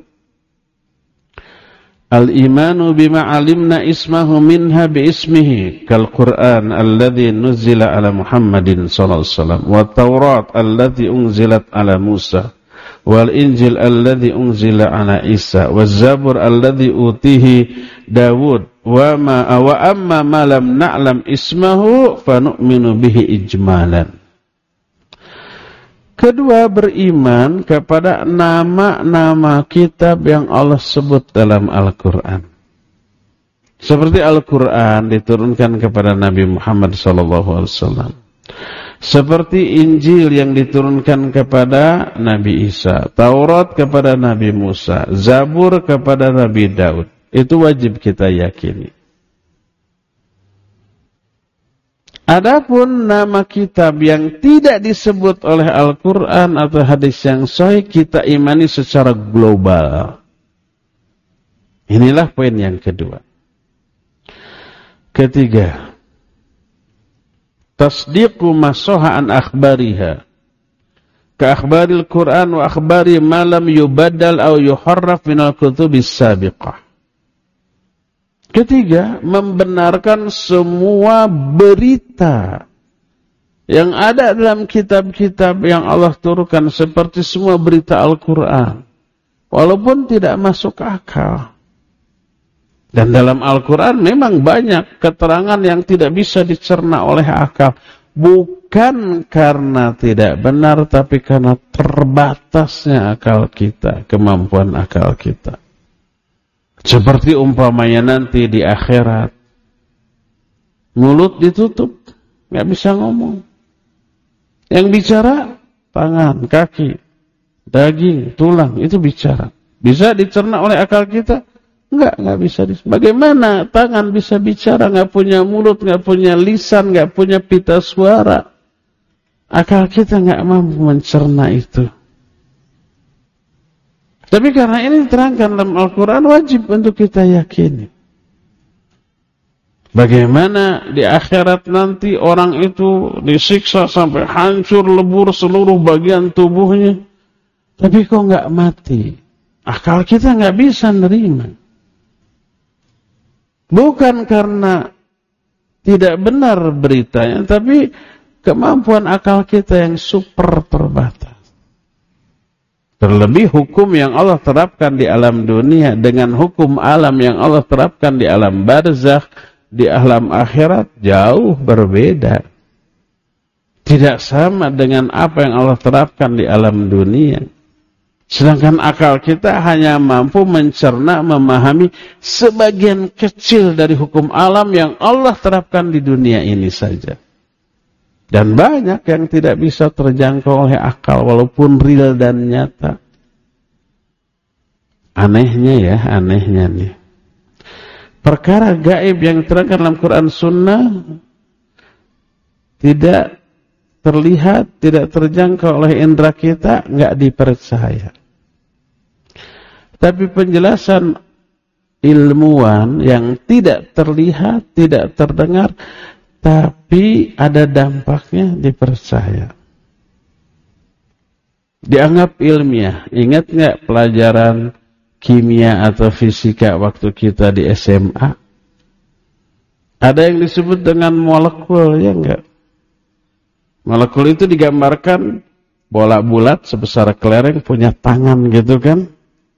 al-imanu bima alimna ismahu minha biismihi kal-Qur'an alladhi nuzila ala Muhammadin sallallahu alaihi wasallam wa Taurat alladhi unzilat ala Musa wal Injil alladhi unzila ala Isa wa Zabur alladhi utihi Dawud wa amma ma lam na'lam ismahu fa nu'minu bihi ijmalan. Kedua, beriman kepada nama-nama kitab yang Allah sebut dalam Al-Quran. Seperti Al-Quran diturunkan kepada Nabi Muhammad SAW. Seperti Injil yang diturunkan kepada Nabi Isa. Taurat kepada Nabi Musa. Zabur kepada Nabi Daud. Itu wajib kita yakini. Adapun nama kitab yang tidak disebut oleh Al-Quran atau hadis yang sahih, kita imani secara global. Inilah poin yang kedua. Ketiga, tasdiqu ma sahha an akhbariha ka akhbaril Quran wa akhbari ma lam yubaddal aw yuharraf min al-kutubis sabiqah. Ketiga, membenarkan semua berita yang ada dalam kitab-kitab yang Allah turunkan seperti semua berita Al-Quran. Walaupun tidak masuk akal. Dan dalam Al-Quran memang banyak keterangan yang tidak bisa dicerna oleh akal. Bukan karena tidak benar, tapi karena terbatasnya akal kita, kemampuan akal kita. Seperti umpamanya nanti di akhirat, mulut ditutup, nggak bisa ngomong. Yang bicara tangan, kaki, daging, tulang, itu bicara. Bisa dicerna oleh akal kita? Nggak bisa. Bagaimana tangan bisa bicara, nggak punya mulut, nggak punya lisan, nggak punya pita suara? Akal kita nggak mampu mencerna itu. Tapi karena ini diterangkan dalam Al-Quran, wajib untuk kita yakini. Bagaimana di akhirat nanti orang itu disiksa sampai hancur lebur seluruh bagian tubuhnya, tapi kok nggak mati? Akal kita nggak bisa nerima. Bukan karena tidak benar beritanya, tapi kemampuan akal kita yang super terbatas. Terlebih hukum yang Allah terapkan di alam dunia dengan hukum alam yang Allah terapkan di alam barzakh, di alam akhirat jauh berbeda. Tidak sama dengan apa yang Allah terapkan di alam dunia. Sedangkan akal kita hanya mampu mencerna, memahami sebagian kecil dari hukum alam yang Allah terapkan di dunia ini saja. Dan banyak yang tidak bisa terjangkau oleh akal walaupun real dan nyata. Anehnya nih. Perkara gaib yang terangkan dalam Quran Sunnah tidak terlihat, tidak terjangkau oleh indera kita, nggak dipercaya. Tapi penjelasan ilmuwan yang tidak terlihat, tidak terdengar, tapi ada dampaknya, dipercaya. Dianggap ilmiah. Ingat nggak pelajaran kimia atau fisika waktu kita di SMA? Ada yang disebut dengan molekul, ya enggak? Molekul itu digambarkan bola bulat sebesar kelereng punya tangan gitu kan.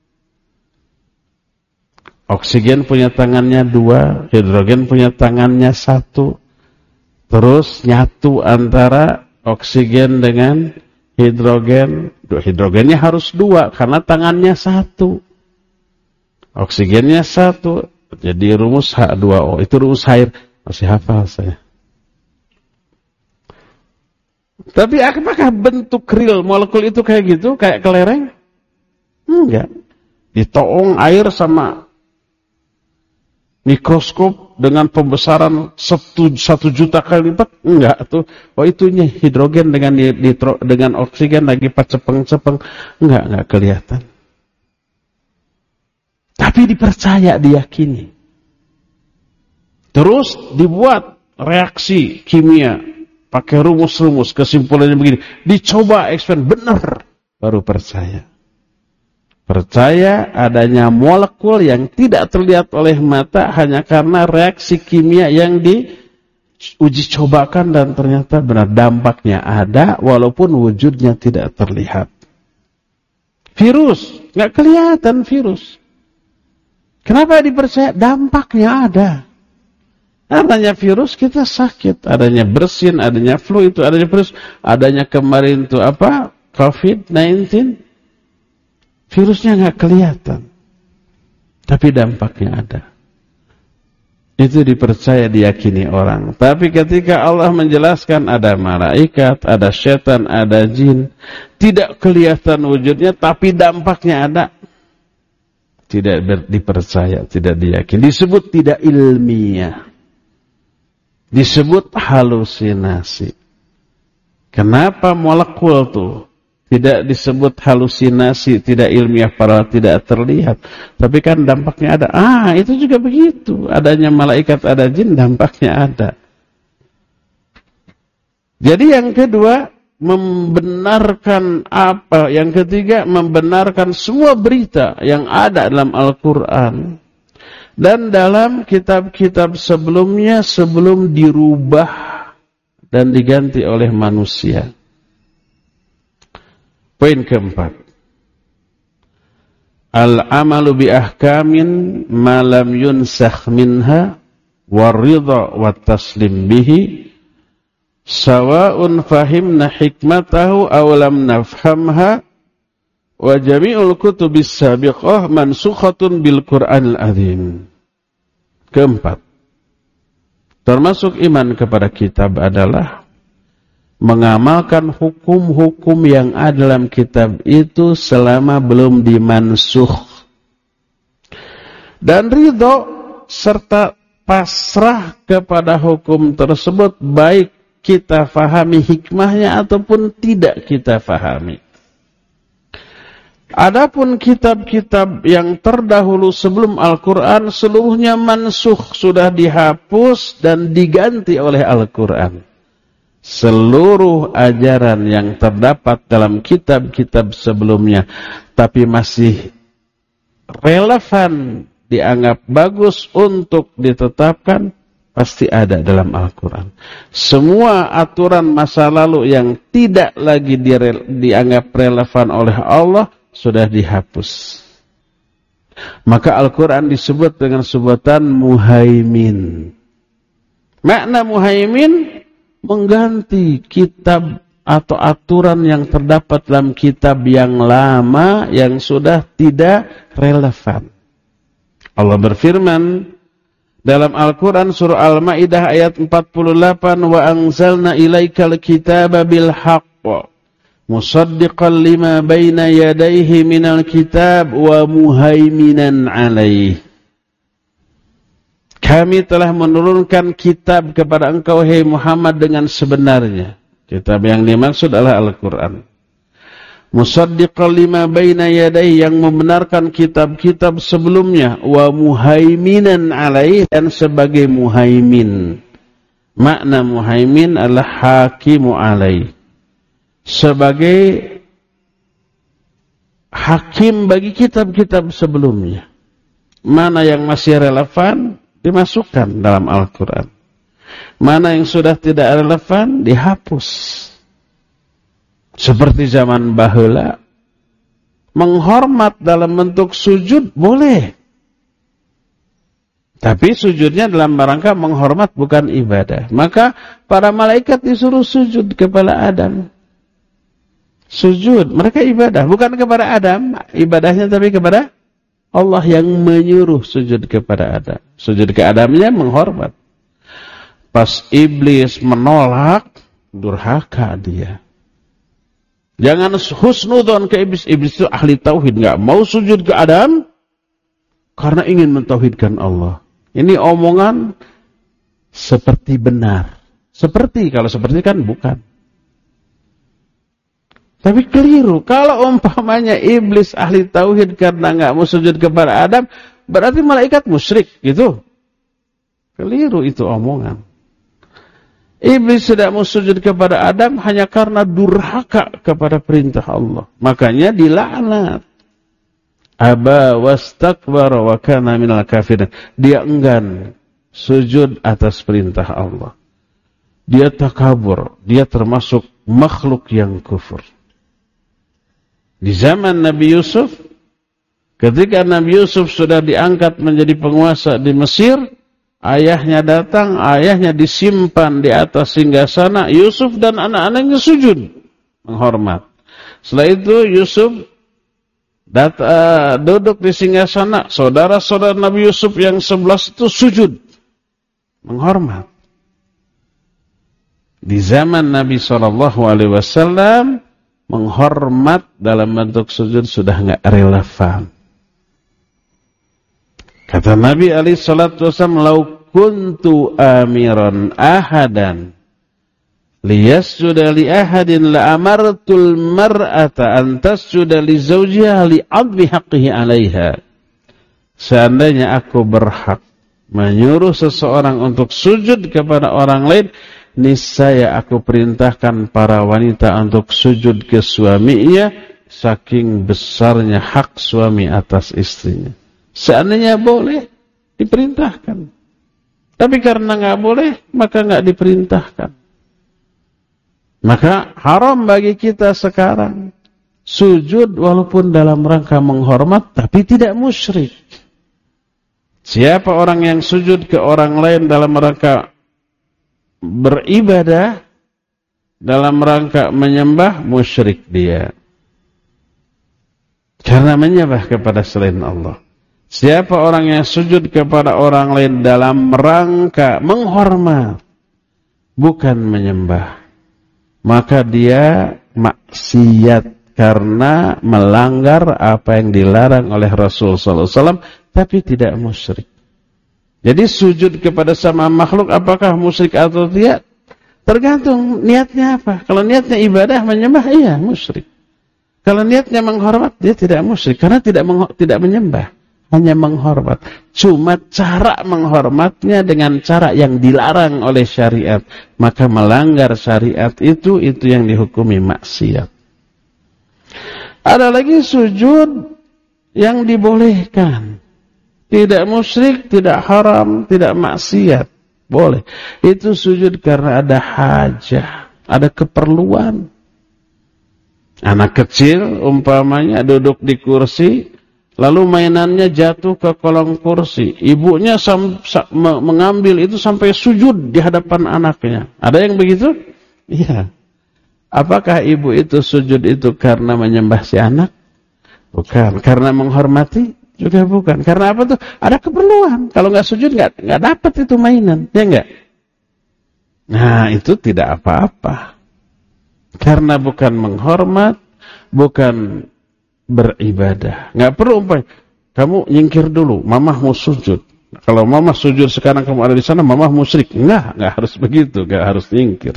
Oksigen punya tangannya 2, hidrogen punya tangannya 1. Terus nyatu antara oksigen dengan hidrogen. Hidrogennya harus 2 karena tangannya 1. Oksigennya 1. Jadi rumus H2O. Itu rumus air. Masih hafal saya. Tapi apakah bentuk real molekul itu kayak gitu? Kayak kelereng? Enggak. Ditoong air sama mikroskop dengan pembesaran 1 juta kali lipat? Enggak tuh. Oh itunya hidrogen dengan oksigen lagi cepeng-cepeng. Enggak kelihatan. Tapi dipercaya, diyakini. Terus dibuat reaksi kimia pakai rumus-rumus, kesimpulannya begini. Dicoba eksperimen benar, baru percaya. Percaya adanya molekul yang tidak terlihat oleh mata hanya karena reaksi kimia yang diuji cobakan dan ternyata benar dampaknya ada walaupun wujudnya tidak terlihat. Virus, nggak kelihatan virus. Kenapa dipercaya? Dampaknya ada. Adanya virus kita sakit, adanya bersin, adanya flu itu adanya virus, adanya kemarin itu apa? COVID-19. Virusnya nggak kelihatan, tapi dampaknya ada. Itu dipercaya, diyakini orang. Tapi ketika Allah menjelaskan ada malaikat, ada setan, ada jin, tidak kelihatan wujudnya, tapi dampaknya ada, tidak dipercaya, tidak diyakini. Disebut tidak ilmiah, disebut halusinasi. Kenapa molekul tuh tidak disebut halusinasi, tidak ilmiah, padahal tidak terlihat. Tapi kan dampaknya ada. Itu juga begitu. Adanya malaikat, ada jin, dampaknya ada. Jadi yang kedua, membenarkan apa? Yang ketiga, membenarkan semua berita yang ada dalam Al-Quran. Dan dalam kitab-kitab sebelumnya, sebelum dirubah dan diganti oleh manusia. Poin keempat, al-amalu bi ahkamin ma lam yunsakh minha waridha wa taslim bihi sawa'un fahimna hikmatahu aw lam nafhamha wa jami'ul kutubis sabiqah mansukhatun bil Qur'anil azim. Keempat, termasuk iman kepada kitab adalah mengamalkan hukum-hukum yang ada dalam kitab itu selama belum dimansuh. Dan ridho serta pasrah kepada hukum tersebut, baik kita fahami hikmahnya ataupun tidak kita fahami. Adapun kitab-kitab yang terdahulu sebelum Al-Quran, seluruhnya mansuh, sudah dihapus dan diganti oleh Al-Quran. Seluruh ajaran yang terdapat dalam kitab-kitab sebelumnya tapi masih relevan, dianggap bagus untuk ditetapkan, pasti ada dalam Al-Quran. Semua aturan masa lalu yang tidak lagi dianggap relevan oleh Allah sudah dihapus. Maka Al-Quran disebut dengan sebutan muhaimin. Makna muhaimin, mengganti kitab atau aturan yang terdapat dalam kitab yang lama yang sudah tidak relevan. Allah berfirman dalam Al-Quran surah Al-Ma'idah ayat 48, wa anzalna ilaikal kitaba bil haqq musaddiqan lima baina yadayhi minal kitab wa muhaiminan alaih. Kami telah menurunkan kitab kepada engkau, hai Muhammad, dengan sebenarnya. Kitab yang dimaksud adalah Al-Quran. Musaddiqan lima baina yadayhi, yang membenarkan kitab-kitab sebelumnya. Wa muhaiminan alaih, dan sebagai muhaimin. Makna muhaimin adalah hakimu alaih. Sebagai hakim bagi kitab-kitab sebelumnya. Mana yang masih relevan, dimasukkan dalam Al-Quran. Mana yang sudah tidak relevan, dihapus. Seperti zaman baheula, menghormat dalam bentuk sujud boleh. Tapi sujudnya dalam rangka menghormat, bukan ibadah. Maka para malaikat disuruh sujud kepada Adam. Sujud, mereka ibadah. Bukan kepada Adam, ibadahnya tapi kepada Allah yang menyuruh sujud kepada Adam. Sujud ke Adamnya menghormat. Pas iblis menolak, durhaka dia. Jangan husnudzon ke iblis. Iblis itu ahli tauhid, enggak mau sujud ke Adam karena ingin mentauhidkan Allah. Ini omongan seperti benar. Seperti, kalau seperti kan bukan. Tapi keliru. Kalau umpamanya iblis ahli tauhid karena enggak mau sujud kepada Adam, berarti malaikat musyrik, gitu. Keliru itu omongan. Iblis tidak mau sujud kepada Adam hanya karena durhaka kepada perintah Allah. Makanya dilaknat. Aba wastakbara wa kana minal kafirin. Dia enggan sujud atas perintah Allah. Dia takabur. Dia termasuk makhluk yang kufur. Di zaman Nabi Yusuf, ketika Nabi Yusuf sudah diangkat menjadi penguasa di Mesir, ayahnya datang, ayahnya disimpan di atas singgasana, Yusuf dan anak-anaknya sujud menghormat. Setelah itu Yusuf duduk di singgasana, saudara-saudara Nabi Yusuf yang 11 itu sujud menghormat. Di zaman Nabi SAW, menghormat dalam bentuk sujud sudah enggak relevan. Kata Nabi SAW, "Lau kuntu amiran ahadan liyasjuda li ahadin la amartul mar'ata an tasjuda li zawjiha li 'admi haqqihi 'alaiha." Seandainya aku berhak menyuruh seseorang untuk sujud kepada orang lain, niscaya aku perintahkan para wanita untuk sujud ke suaminya, saking besarnya hak suami atas istrinya. Seandainya boleh, diperintahkan. Tapi karena nggak boleh, maka nggak diperintahkan. Maka haram bagi kita sekarang sujud walaupun dalam rangka menghormat, tapi tidak musyrik. Siapa orang yang sujud ke orang lain dalam rangka beribadah, dalam rangka menyembah, musyrik dia. Karena menyembah kepada selain Allah. Siapa orang yang sujud kepada orang lain dalam rangka menghormat, bukan menyembah, maka dia maksiat karena melanggar apa yang dilarang oleh Rasul SAW, tapi tidak musyrik. Jadi sujud kepada sama makhluk apakah musyrik atau tidak? Tergantung niatnya apa. Kalau niatnya ibadah, menyembah, iya musyrik. Kalau niatnya menghormat, dia tidak musyrik karena tidak menyembah, hanya menghormat. Cuma cara menghormatnya dengan cara yang dilarang oleh syariat, maka melanggar syariat itu yang dihukumi maksiat. Ada lagi sujud yang dibolehkan. Tidak musyrik, tidak haram, tidak maksiat. Boleh. Itu sujud karena ada hajah, ada keperluan. Anak kecil umpamanya duduk di kursi, lalu mainannya jatuh ke kolong kursi. Ibunya mengambil itu sampai sujud di hadapan anaknya. Ada yang begitu? Iya. Apakah ibu itu sujud itu karena menyembah si anak? Bukan. Karena menghormati? Juga bukan. Karena apa tuh? Ada keperluan. Kalau nggak sujud nggak dapat itu mainan, ya nggak? Nah itu tidak apa-apa. Karena bukan menghormat, bukan beribadah. Nggak perlu kamu nyingkir dulu. Mamah mau sujud. Kalau mamah sujud sekarang kamu ada di sana, mamah musyrik. Nggak harus begitu. Nggak harus nyingkir.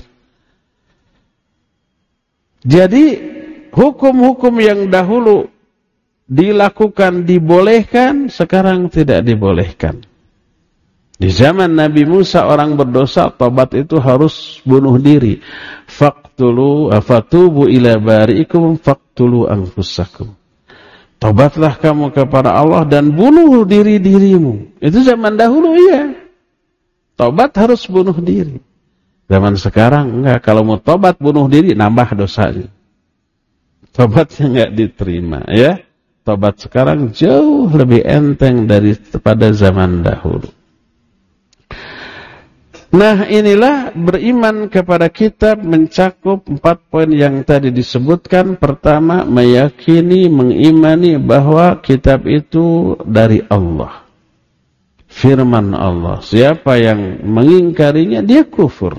Jadi hukum-hukum yang dahulu dilakukan, dibolehkan, sekarang tidak dibolehkan. Di zaman Nabi Musa orang berdosa, tobat itu harus bunuh diri. Fatubu ila bari'ikum faqtulu anfusakum. Tobatlah kamu kepada Allah dan bunuh diri-dirimu. Itu zaman dahulu iya. Tobat harus bunuh diri. Zaman sekarang enggak. Kalau mau tobat bunuh diri, nambah dosanya. tobatnya nggak diterima, ya. Tobat sekarang jauh lebih enteng daripada zaman dahulu. Nah, inilah beriman kepada kitab mencakup 4 poin yang tadi disebutkan. Pertama, meyakini, mengimani bahwa kitab itu dari Allah, firman Allah. Siapa yang mengingkarinya, dia kufur.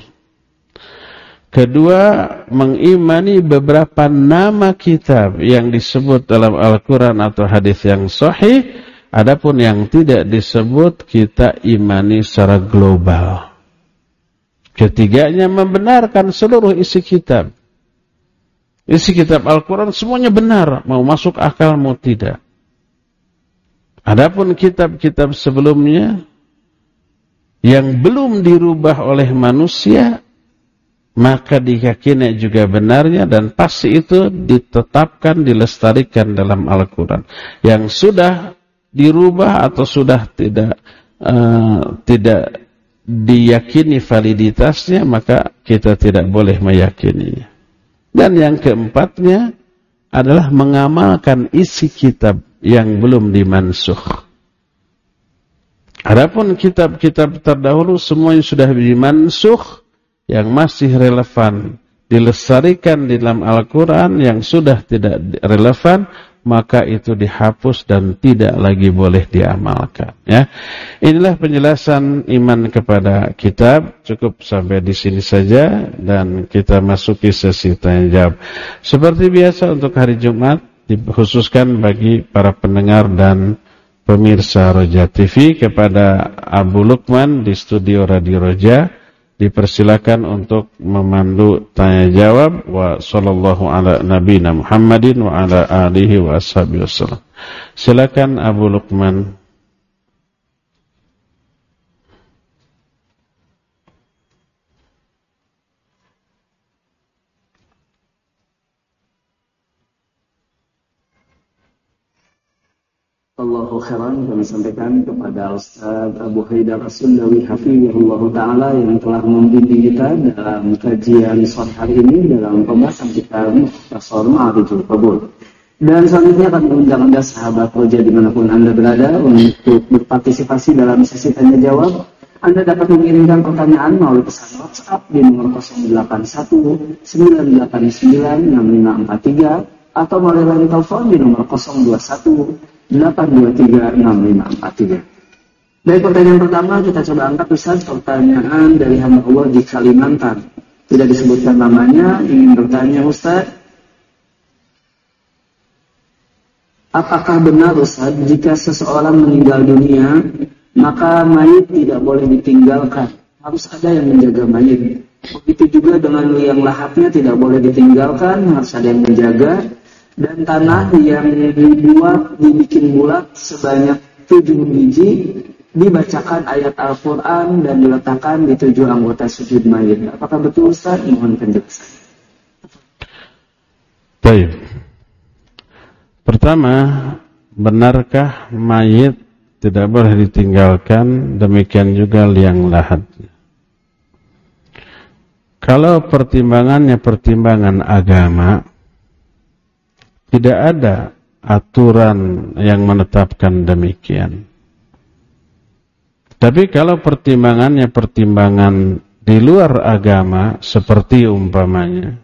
Kedua, mengimani beberapa nama kitab yang disebut dalam Al-Quran atau hadis yang sahih. Adapun yang tidak disebut, kita imani secara global. Ketiganya, membenarkan seluruh isi kitab. Isi kitab Al-Quran semuanya benar, mau masuk akal mau tidak. Adapun kitab-kitab sebelumnya yang belum dirubah oleh manusia, maka diyakini juga benarnya dan pasti itu ditetapkan, dilestarikan dalam Al-Quran. Yang sudah dirubah atau sudah tidak diyakini validitasnya, maka kita tidak boleh meyakininya. Dan yang keempatnya adalah mengamalkan isi kitab yang belum dimansukh. Adapun kitab-kitab terdahulu semuanya sudah dimansukh. Yang masih relevan dilestarikan di dalam Al-Quran, yang sudah tidak relevan maka itu dihapus dan tidak lagi boleh diamalkan, ya. Inilah penjelasan iman kepada kitab. Cukup sampai di sini saja dan kita masuki sesi tanya jawab. Seperti biasa untuk hari Jumat dikhususkan bagi para pendengar dan pemirsa Roja TV. Kepada Abu Lukman di studio Radio Roja dipersilakan untuk memandu tanya jawab. Wa sallallahu ala nabiyina Muhammadin wa ala alihi wa ashabihi wasallam. Silakan Abu Lukman. Allahu khairan, kami sampaikan kepada Ustaz Abu Haidar As-Sundawi hafizahullah ta'ala yang telah membimbing kita dalam kajian sore hari ini dalam pembahasan kitab Mukhtasar Ma'rifatul Qabul. Dan selanjutnya kami undang Anda sahabat Roja dimanapun Anda berada untuk berpartisipasi dalam sesi tanya jawab. Anda dapat mengirimkan pertanyaan melalui pesan WhatsApp di nomor 081 989 6543 atau melalui line telepon di nomor 021 823 6543. Dari pertanyaan pertama kita coba angkat, Ustaz, pertanyaan dari hamba Allah di Kalimantan. Tidak disebutkan namanya, ingin bertanya, Ustaz, apakah benar, Ustaz, jika seseorang meninggal dunia maka mayit tidak boleh ditinggalkan, harus ada yang menjaga mayit? Begitu juga dengan liang lahatnya tidak boleh ditinggalkan, harus ada yang menjaga. Dan tanah yang dibikin bulat sebanyak 7 biji, dibacakan ayat Al-Quran dan diletakkan di 7 anggota sujud mayit. Apakah betul, Ustaz? Mohon penjelasan. Baik. Pertama, benarkah mayit tidak boleh ditinggalkan? Demikian juga liang lahatnya. Kalau pertimbangannya pertimbangan agama, tidak ada aturan yang menetapkan demikian. Tapi kalau pertimbangannya pertimbangan di luar agama, seperti umpamanya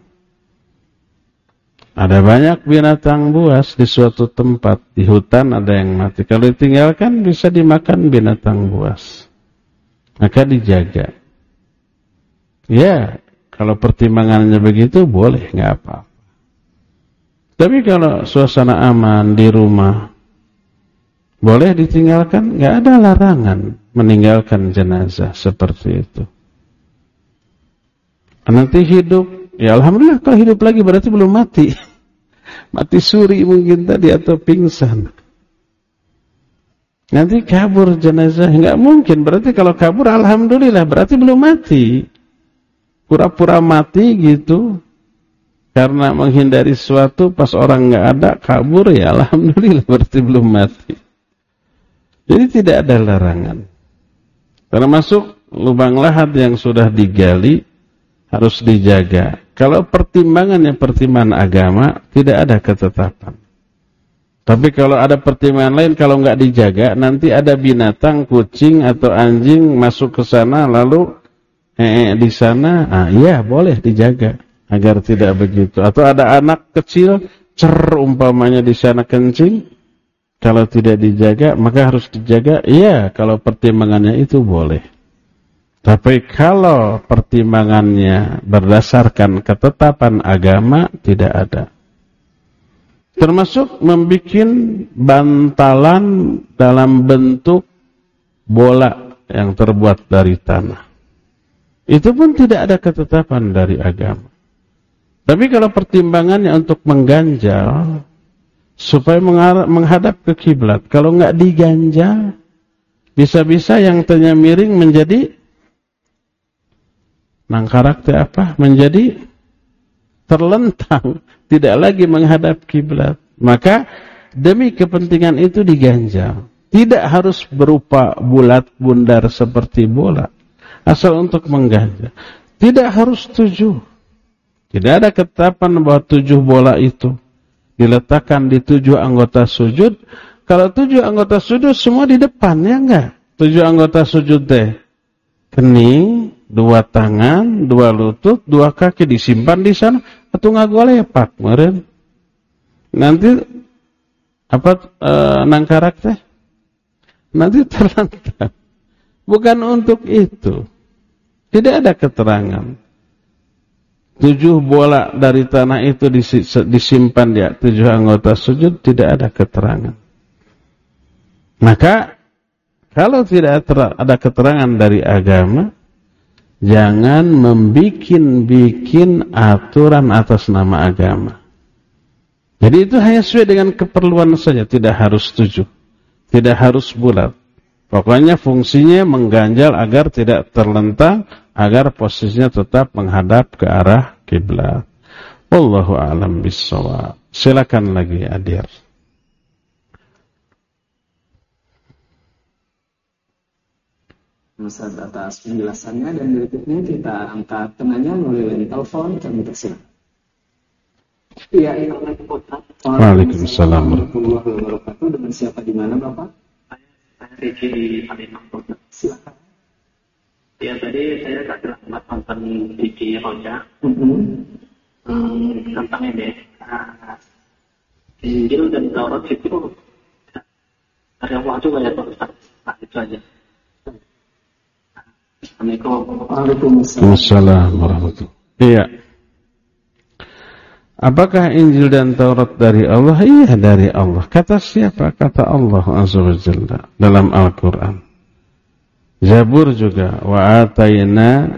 ada banyak binatang buas di suatu tempat, di hutan ada yang mati. Kalau ditinggalkan bisa dimakan binatang buas, maka dijaga. Ya, kalau pertimbangannya begitu boleh, nggak apa-apa. Tapi kalau suasana aman di rumah, boleh ditinggalkan, nggak ada larangan meninggalkan jenazah seperti itu. Nanti hidup, ya alhamdulillah, kalau hidup lagi berarti belum mati. Mati suri mungkin tadi atau pingsan. Nanti kabur jenazah, nggak mungkin. Berarti kalau kabur alhamdulillah, berarti belum mati. Pura-pura mati gitu. Karena menghindari sesuatu, pas orang nggak ada, kabur, ya alhamdulillah berarti belum mati. Jadi tidak ada larangan. Termasuk lubang lahat yang sudah digali, harus dijaga. Kalau pertimbangannya pertimbangan agama, tidak ada ketetapan. Tapi kalau ada pertimbangan lain, kalau nggak dijaga, nanti ada binatang, kucing atau anjing masuk ke sana, lalu di sana, iya boleh dijaga agar tidak begitu. Atau ada anak kecil, umpamanya di sana kencing, kalau tidak dijaga, maka harus dijaga. Iya, kalau pertimbangannya itu boleh. Tapi kalau pertimbangannya berdasarkan ketetapan agama, tidak ada. Termasuk membuat bantalan dalam bentuk bola yang terbuat dari tanah. Itu pun tidak ada ketetapan dari agama. Tapi kalau pertimbangannya untuk mengganjal, supaya menghadap ke kiblat, kalau nggak diganjal, bisa-bisa yang tanya miring menjadi menjadi terlentang, tidak lagi menghadap kiblat. Maka demi kepentingan itu diganjal. Tidak harus berupa bulat bundar seperti bola, asal untuk mengganjal. Tidak harus 7. Tidak ada ketetapan bahwa 7 bola itu diletakkan di 7 anggota sujud. Kalau 7 anggota sujud semua di depan, ya enggak? 7 anggota sujud deh. Kening, 2 tangan, 2 lutut, 2 kaki disimpan di sana. Atau ngagolepak meureun. Nanti nangkarak teh? Nanti terlantar. Bukan untuk itu. Tidak ada keterangan. 7 bola dari tanah itu disimpan di 7 anggota sujud, tidak ada keterangan. Maka kalau tidak ada keterangan dari agama, jangan membikin aturan atas nama agama. Jadi itu hanya sesuai dengan keperluan saja, tidak harus 7, tidak harus bulat. Pokoknya fungsinya mengganjal agar tidak terlentang, agar posisinya tetap menghadap ke arah kiblat. Wallahu a'lam bishawab. Silakan lagi, Adir. Ustaz atas penjelasannya, dan berikutnya kita angkat penanya melalui telepon. Kami persilakan. Iya, Waalaikumsalam warahmatullahi wabarakatuh. Dengan siapa di mana, Bapak? Saya Riki di Palembang. Silakan. Ya, tadi saya agak terlambat nonton Riki Roja tentang ini. Injil dan Taurat itu dari Allah juga ya, Pak Ustaz. Nah, itu aja. Assalamualaikum. Waalaikumsalam warahmatullahi. Iya. Apakah Injil dan Taurat dari Allah? Iya, dari Allah. Kata siapa? Kata Allah Azza wa Jalla dalam Al-Quran. Zabur juga. Wa atayna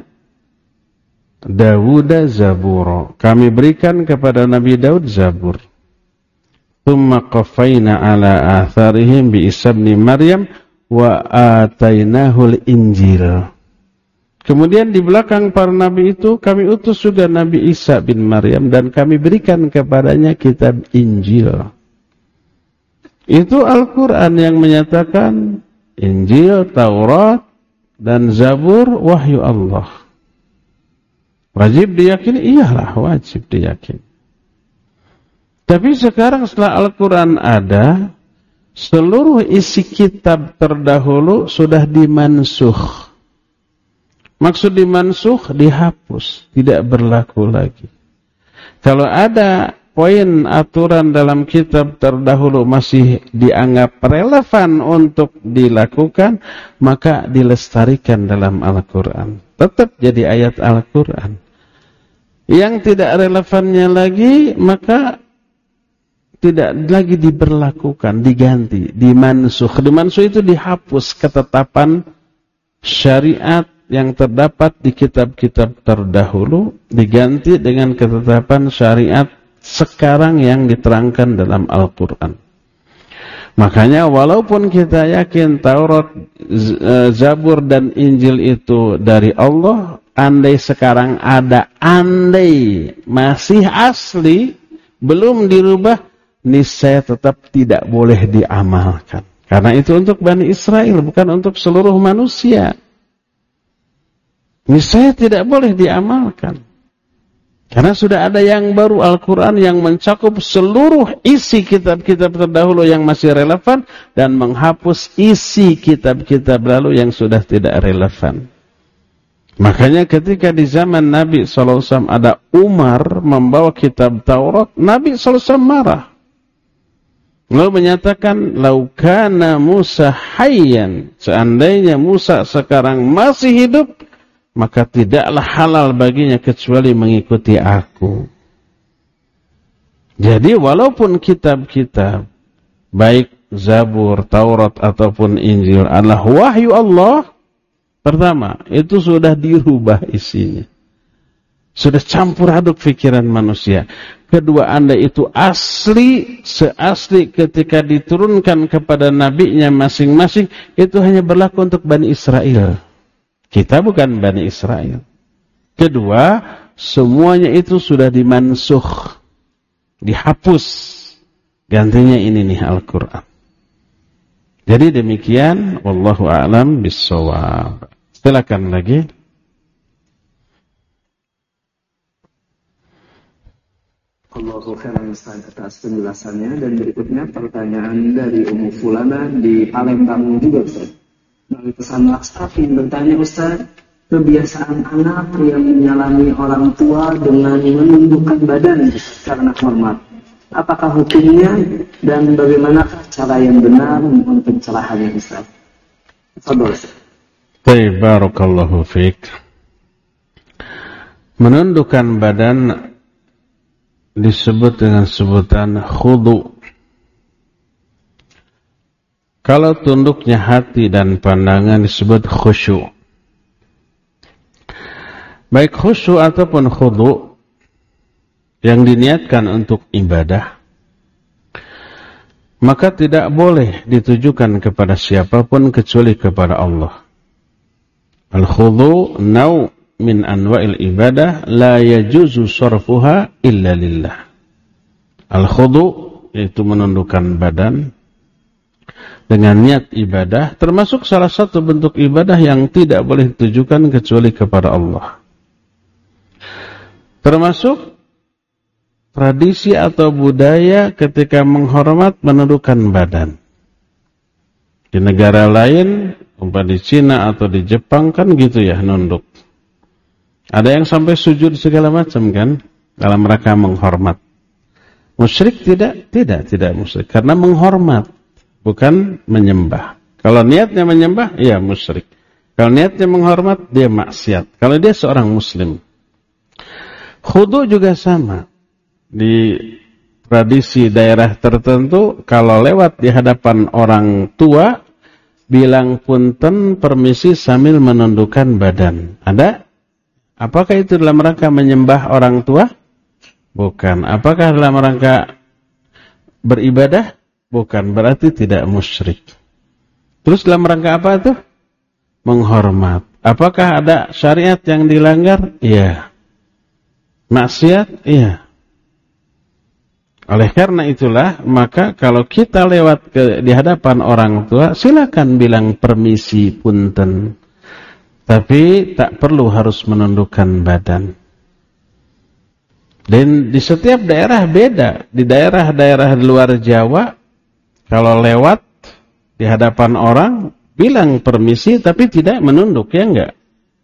Dawuda Zaburo. Kami berikan kepada Nabi Daud Zabur. Thumma qafayna ala atharihim bi Isa bin Maryam wa atainahul Injil. Kemudian di belakang para nabi itu kami utus juga Nabi Isa bin Maryam dan kami berikan kepadanya kitab Injil. Itu Al-Quran yang menyatakan Injil, Taurat, dan Zabur wahyu Allah. Wajib diyakini? Iyalah, wajib diyakini. Tapi sekarang setelah Al-Quran ada, seluruh isi kitab terdahulu sudah dimansuh. Maksud dimansuh, dihapus, tidak berlaku lagi. Kalau ada poin aturan dalam kitab terdahulu masih dianggap relevan untuk dilakukan, maka dilestarikan dalam Al-Quran. Tetap jadi ayat Al-Quran. Yang tidak relevannya lagi, maka tidak lagi diberlakukan, diganti, dimansuh. Dimansuh itu dihapus ketetapan syariat yang terdapat di kitab-kitab terdahulu, diganti dengan ketetapan syariat sekarang yang diterangkan dalam Al-Quran. Makanya walaupun kita yakin Taurat, Zabur dan Injil itu dari Allah, andai sekarang ada, andai masih asli, belum dirubah, niscaya tetap tidak boleh diamalkan. Karena itu untuk Bani Israel, bukan untuk seluruh manusia. niscaya tidak boleh diamalkan. Karena sudah ada yang baru, Al-Quran yang mencakup seluruh isi kitab-kitab terdahulu yang masih relevan dan menghapus isi kitab-kitab lalu yang sudah tidak relevan. Makanya ketika di zaman Nabi SAW ada Umar membawa kitab Taurat, Nabi SAW marah. Lalu menyatakan, "Laukana Musa hayyan," seandainya Musa sekarang masih hidup, maka tidaklah halal baginya kecuali mengikuti aku. Jadi walaupun kitab-kitab, baik Zabur, Taurat ataupun Injil adalah wahyu Allah, pertama, itu sudah dirubah isinya. Sudah campur aduk pikiran manusia. Kedua, Anda itu asli, seasli ketika diturunkan kepada nabinya masing-masing, itu hanya berlaku untuk Bani Israel. Kita bukan Bani Israel. Kedua, semuanya itu sudah dimansukh, dihapus. Gantinya ini nih Al-Quran. Jadi demikian, wallahu a'lam bissawab. Silakan lagi. Allahu khairan Ustaz atas penjelasannya. Dan berikutnya pertanyaan dari Ummu Fulana di Palembang juga Ustaz. Melalui pesan WhatsApp yang bertanya, Ustaz, kebiasaan anak yang menyalami orang tua dengan menundukkan badan karena hormat, apakah hukumnya dan bagaimanakah cara yang benar untuk pencerahannya, Ustaz? Fadhol, Ustaz. Barakallahu fiik. Menundukkan badan disebut dengan sebutan khudu. Kalau tunduknya hati dan pandangan disebut khusyuk. Baik khusyuk ataupun khudu yang diniatkan untuk ibadah, maka tidak boleh ditujukan kepada siapapun kecuali kepada Allah. Al-khudu naw min anwa'il ibadah la yajuzu sarfuha illa lillah. Al-khudu yaitu menundukkan badan dengan niat ibadah, termasuk salah satu bentuk ibadah yang tidak boleh ditujukan kecuali kepada Allah. Termasuk tradisi atau budaya ketika menghormat menundukkan badan. Di negara lain, umpama di Cina atau di Jepang kan gitu ya, nunduk. Ada yang sampai sujud segala macam kan dalam rangka menghormat. Musyrik tidak musyrik karena menghormat, bukan menyembah. Kalau niatnya menyembah, ya musyrik. Kalau niatnya menghormat, dia maksiat. Kalau dia seorang muslim. Khudu juga sama. Di tradisi daerah tertentu, kalau lewat di hadapan orang tua, bilang punten permisi sambil menundukkan badan. Ada? Apakah itu dalam rangka menyembah orang tua? Bukan. Apakah dalam rangka beribadah? Bukan. Berarti tidak musyrik. Terus dalam rangka apa itu? Menghormat. Apakah ada syariat yang dilanggar? Iya. Maksiat? Iya. Oleh karena itulah, maka kalau kita lewat di hadapan orang tua, silakan bilang permisi punten. Tapi tak perlu harus menundukkan badan. Dan di setiap daerah beda. Di daerah-daerah di luar Jawa, kalau lewat di hadapan orang, bilang permisi tapi tidak menunduk, ya enggak?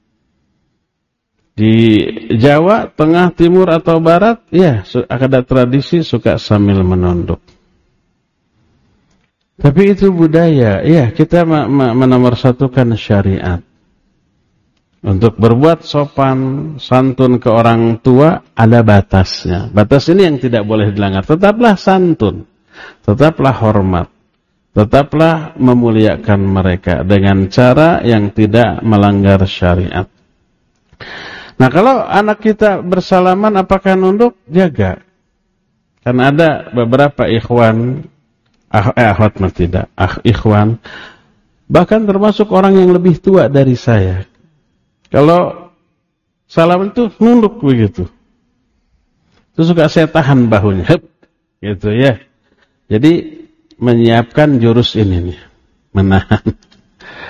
Di Jawa, Tengah, Timur atau Barat, ya ada tradisi suka sambil menunduk. Tapi itu budaya, ya kita menomorsatukan syariat. Untuk berbuat sopan, santun ke orang tua, ada batasnya. Batas ini yang tidak boleh dilanggar. Tetaplah santun, tetaplah hormat, tetaplah memuliakan mereka dengan cara yang tidak melanggar syariat. Nah, kalau anak kita bersalaman apakah nunduk? Jaga. Karena ada beberapa ikhwan, akhwat mah tidak, ikhwan, bahkan termasuk orang yang lebih tua dari saya. Kalau salam itu nunduk begitu. Itu suka saya tahan bahunya, gitu ya. Jadi menyiapkan jurus ini nih, menahan.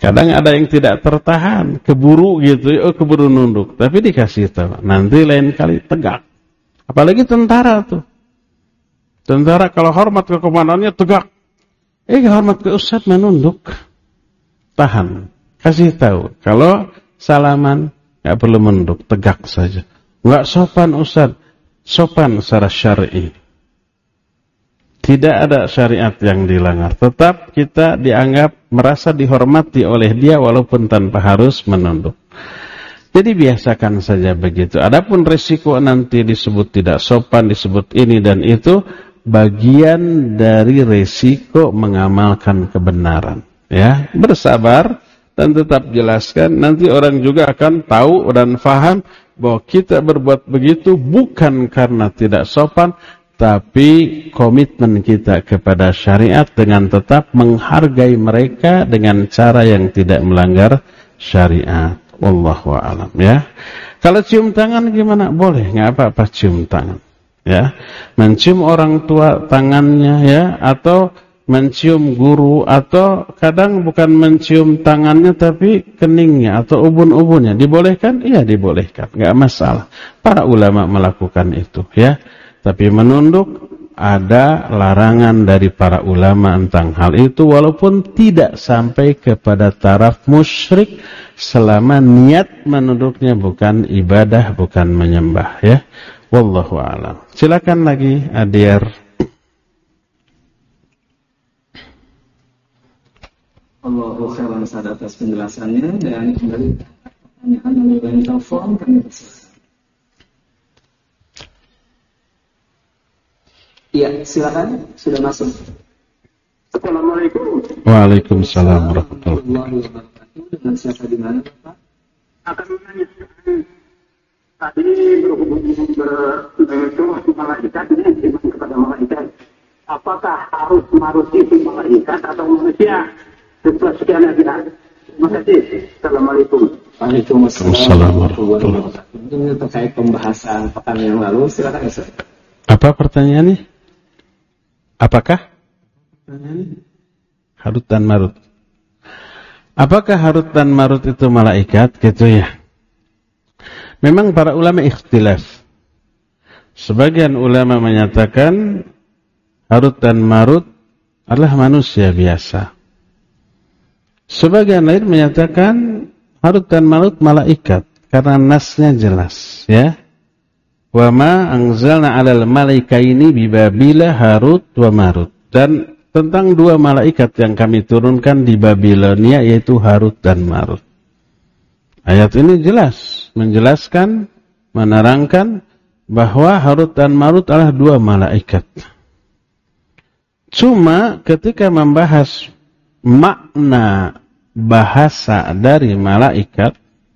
Kadang ada yang tidak tertahan, keburu gitu, keburu nunduk. Tapi dikasih tahu, nanti lain kali tegak. Apalagi tentara tuh. Tentara kalau hormat ke komandannya tegak. Hormat ke ustadz menunduk. Tahan. Kasih tahu. Kalau salaman, nggak perlu menunduk, tegak saja. Nggak sopan ustadz. Sopan secara syar'i. Tidak ada syariat yang dilanggar. Tetap kita dianggap merasa dihormati oleh dia walaupun tanpa harus menunduk. Jadi biasakan saja begitu. Adapun risiko nanti disebut tidak sopan, disebut ini dan itu, bagian dari risiko mengamalkan kebenaran. Ya, bersabar dan tetap jelaskan. Nanti orang juga akan tahu dan faham bahwa kita berbuat begitu bukan karena tidak sopan, tapi komitmen kita kepada syariat dengan tetap menghargai mereka dengan cara yang tidak melanggar syariat. Wallahu a'lam, ya. Kalau cium tangan gimana? Boleh, nggak apa-apa cium tangan. Ya, mencium orang tua tangannya, ya, atau mencium guru, atau kadang bukan mencium tangannya tapi keningnya atau ubun-ubunnya. Dibolehkan? Iya, dibolehkan, nggak masalah. Para ulama melakukan itu, ya. Tapi menunduk, ada larangan dari para ulama tentang hal itu, walaupun tidak sampai kepada taraf musyrik selama niat menunduknya bukan ibadah, bukan menyembah, ya. Wallahu a'lam. Silakan lagi, Adir. Allahu khairan atas penjelasannya, dan kembali pertanyaan melalui telepon kami persilakan. Iya, silakan. Sudah masuk. Assalamualaikum. Waalaikumsalam warahmatullahi wabarakatuh. Dengan siapa di mana, Pak? Akan menanyakan tadi berhubung berhubung malaikat ini kepada malaikat. Apakah harus marut itu malaikat atau manusia? Sekian aja. Terima kasih. Assalamualaikum. Waalaikumsalam warahmatullahi wabarakatuh. Ini terkait pembahasan pekan yang lalu. Silakan, Ustaz. Apa pertanyaannya? Apakah Harut dan Marut? Apakah Harut dan Marut itu malaikat? Gitu ya. Memang para ulama ikhtilaf. Sebagian ulama menyatakan Harut dan Marut adalah manusia biasa. Sebagian lain menyatakan Harut dan Marut malaikat, karena nasnya jelas, ya. Wa ma anzalna 'alal malaikaini bi Babila Harut wa Marut. Dan tentang dua malaikat yang kami turunkan di Babilonia, yaitu Harut dan Marut. Ayat ini jelas menjelaskan, menerangkan bahwa Harut dan Marut adalah dua malaikat. Cuma ketika membahas makna bahasa dari malaikat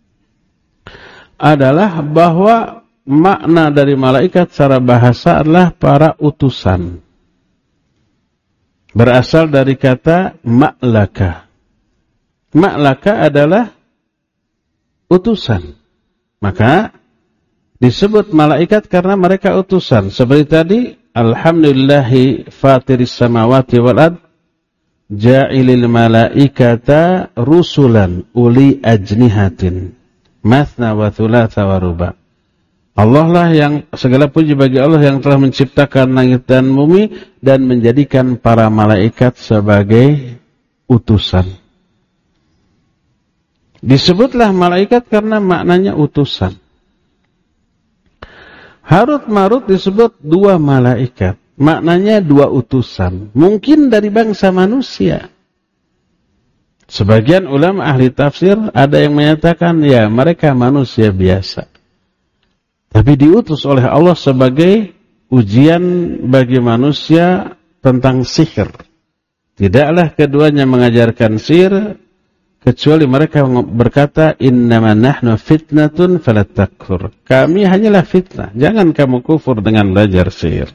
adalah bahwa makna dari malaikat secara bahasa adalah para utusan. Berasal dari kata ma'laka. Ma'laka adalah utusan. Maka disebut malaikat karena mereka utusan. Seperti tadi, alhamdulillahi fatiris samawati wal ard, ja'ilil malaikata rusulan uli ajnihatin mathna wa thulatha wa ruba'. Allah lah yang, segala puji bagi Allah yang telah menciptakan langit dan bumi dan menjadikan para malaikat sebagai utusan. Disebutlah malaikat karena maknanya utusan. Harut Marut disebut dua malaikat, maknanya dua utusan. Mungkin dari bangsa manusia. Sebagian ulama ahli tafsir ada yang menyatakan ya mereka manusia biasa. Tapi diutus oleh Allah sebagai ujian bagi manusia tentang sihir. Tidaklah keduanya mengajarkan sihir, kecuali mereka berkata, innama nahnu fitnatun falat takfur. Kami hanyalah fitnah, jangan kamu kufur dengan belajar sihir.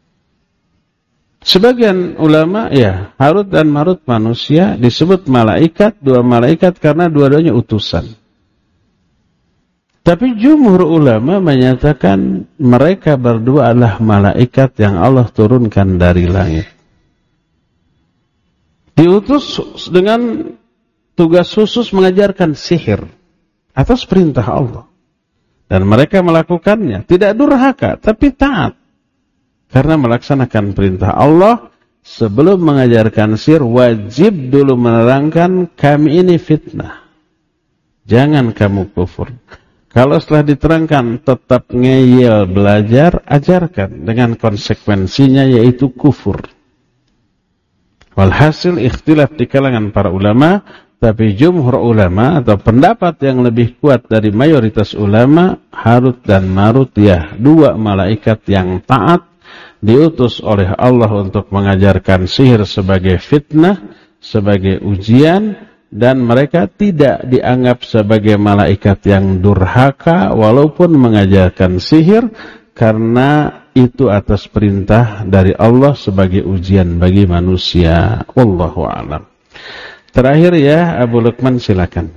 Sebagian ulama, ya, Harut dan Marut manusia, disebut malaikat, dua malaikat karena dua-duanya utusan. Tapi jumhur ulama menyatakan mereka berdua adalah malaikat yang Allah turunkan dari langit. Diutus dengan tugas khusus mengajarkan sihir atas perintah Allah. Dan mereka melakukannya, tidak durhaka, tapi taat. Karena melaksanakan perintah Allah, sebelum mengajarkan sihir, wajib dulu menerangkan, kami ini fitnah. Jangan kamu kufur. Kalau setelah diterangkan tetap ngeyel belajar, ajarkan dengan konsekuensinya yaitu kufur. Walhasil ikhtilaf di kalangan para ulama, tapi jumhur ulama atau pendapat yang lebih kuat dari mayoritas ulama, Harut dan Marut ya, dua malaikat yang taat diutus oleh Allah untuk mengajarkan sihir sebagai fitnah, sebagai ujian, dan mereka tidak dianggap sebagai malaikat yang durhaka walaupun mengajarkan sihir, karena itu atas perintah dari Allah sebagai ujian bagi manusia. Wallahu a'lam. Terakhir ya, Abu Luqman silakan.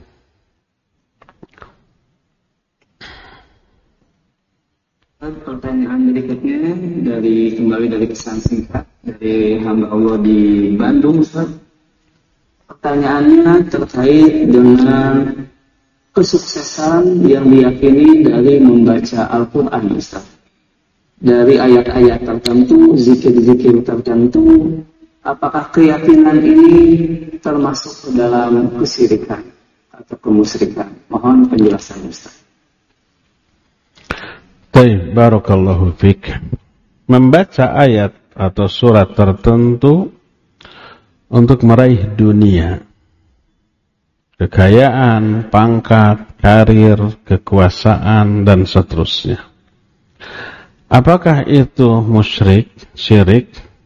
Pertanyaan berikutnya kembali dari pesan singkat dari hamba Allah di Bandung, Ustaz. Pertanyaannya terkait dengan kesuksesan yang diyakini dari membaca Al-Quran, Ustaz. Dari ayat-ayat tertentu, zikir-zikir tertentu, apakah keyakinan ini termasuk ke dalam kesyirikan atau kemusyrikan? Mohon penjelasan, Ustaz. Baik, barakallahu fiik. Membaca ayat atau surat tertentu untuk meraih dunia, kekayaan, pangkat, karir, kekuasaan, dan seterusnya. Apakah itu musyrik, syirik?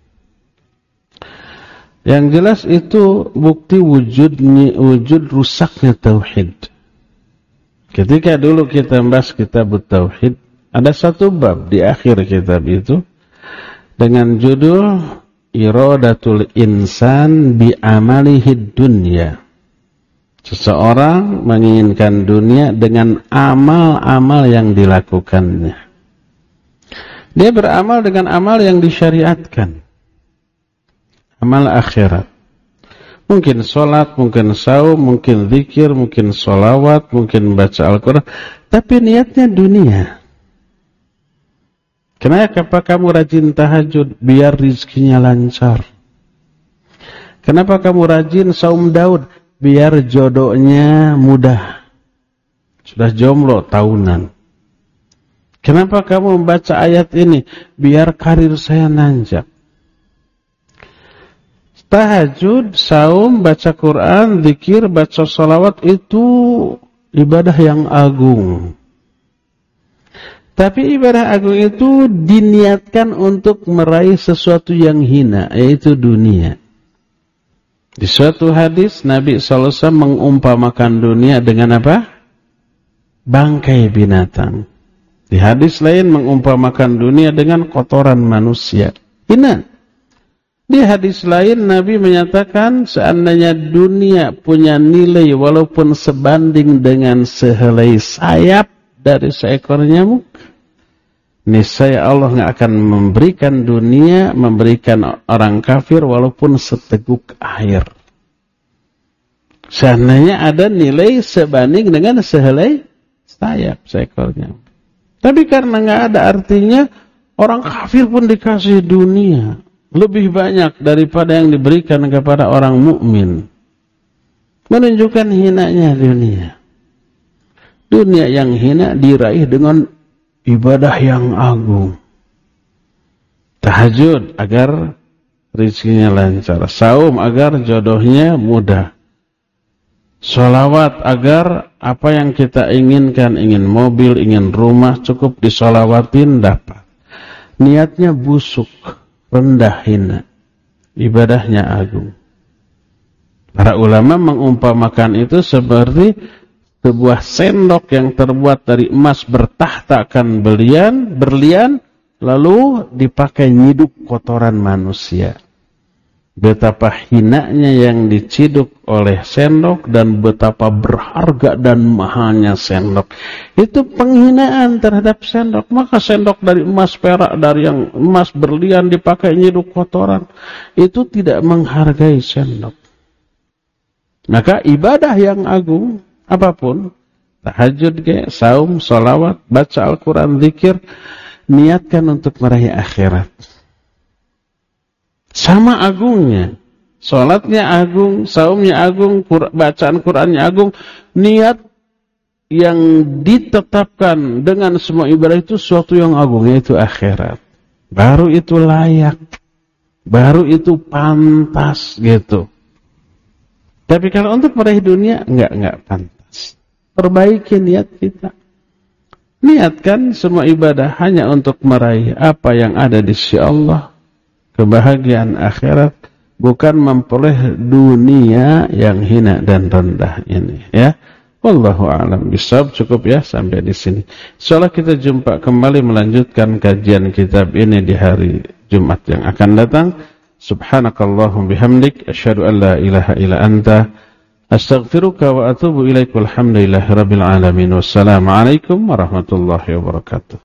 Yang jelas itu bukti wujud rusaknya tauhid. Ketika dulu kita membahas kitab tauhid, ada satu bab di akhir kitab itu dengan judul Iradatul Insan bi Amalihi Dunya. Seseorang menginginkan dunia dengan amal-amal yang dilakukannya. Dia beramal dengan amal yang disyariatkan. Amal akhirat. Mungkin sholat, mungkin saum, mungkin zikir, mungkin sholawat, mungkin baca Al-Quran. Tapi niatnya dunia. Kenapa kamu rajin tahajud? Biar rizkinya lancar. Kenapa kamu rajin saum Daud? Biar jodohnya mudah. Sudah jomblo tahunan. Kenapa kamu membaca ayat ini? Biar karir saya nanjak. Tahajud, saum, baca Quran, zikir, baca salawat itu ibadah yang agung. Tapi ibadah agung itu diniatkan untuk meraih sesuatu yang hina, yaitu dunia. Di suatu hadis Nabi SAW mengumpamakan dunia dengan apa? Bangkai binatang. Di hadis lain mengumpamakan dunia dengan kotoran manusia. Hina. Di hadis lain Nabi menyatakan seandainya dunia punya nilai walaupun sebanding dengan sehelai sayap dari seekor nyamuk, niscaya Allah nggak akan memberikan dunia, memberikan orang kafir walaupun seteguk air. Seandainya ada nilai sebanding dengan sehelai sayap seekor nyamuk. Tapi karena nggak ada artinya, orang kafir pun dikasih dunia lebih banyak daripada yang diberikan kepada orang mukmin. Menunjukkan hinanya dunia. Dunia yang hina diraih dengan ibadah yang agung. Tahajud agar rezekinya lancar. Saum agar jodohnya mudah. Sholawat agar apa yang kita inginkan, ingin mobil, ingin rumah, cukup disolawatin dapat. Niatnya busuk, rendah, hina. Ibadahnya agung. Para ulama mengumpamakan itu seperti sebuah sendok yang terbuat dari emas bertahtakan berlian, lalu dipakai nyiduk kotoran manusia. Betapa hinanya yang diciduk oleh sendok dan betapa berharga dan mahalnya sendok. Itu penghinaan terhadap sendok. Maka sendok dari emas perak, dari yang emas berlian dipakai nyiduk kotoran, itu tidak menghargai sendok. Maka ibadah yang agung apapun, tahajud ke, saum, sholawat, baca Al-Quran, zikir, niatkan untuk meraih akhirat. Sama agungnya. Sholatnya agung, saumnya agung, bacaan Qurannya agung. Niat yang ditetapkan dengan semua ibadah itu suatu yang agung, yaitu akhirat. Baru itu layak. Baru itu pantas gitu. Tapi kalau untuk meraih dunia, enggak pantas. Perbaiki niat kita. Niatkan semua ibadah hanya untuk meraih apa yang ada di sisi Allah. Kebahagiaan akhirat. Bukan memperoleh dunia yang hina dan rendah ini. Ya. Wallahu a'lam bishawab. Cukup ya sampai di sini. Insyaallah kita jumpa kembali melanjutkan kajian kitab ini di hari Jumat yang akan datang. Subhanakallahum bihamdik asyhadu an la ilaha illa anta astaghfiruka wa atubu ilaik. Walhamdulillahirabbil alamin. Wassalamualaikum warahmatullahi wabarakatuh.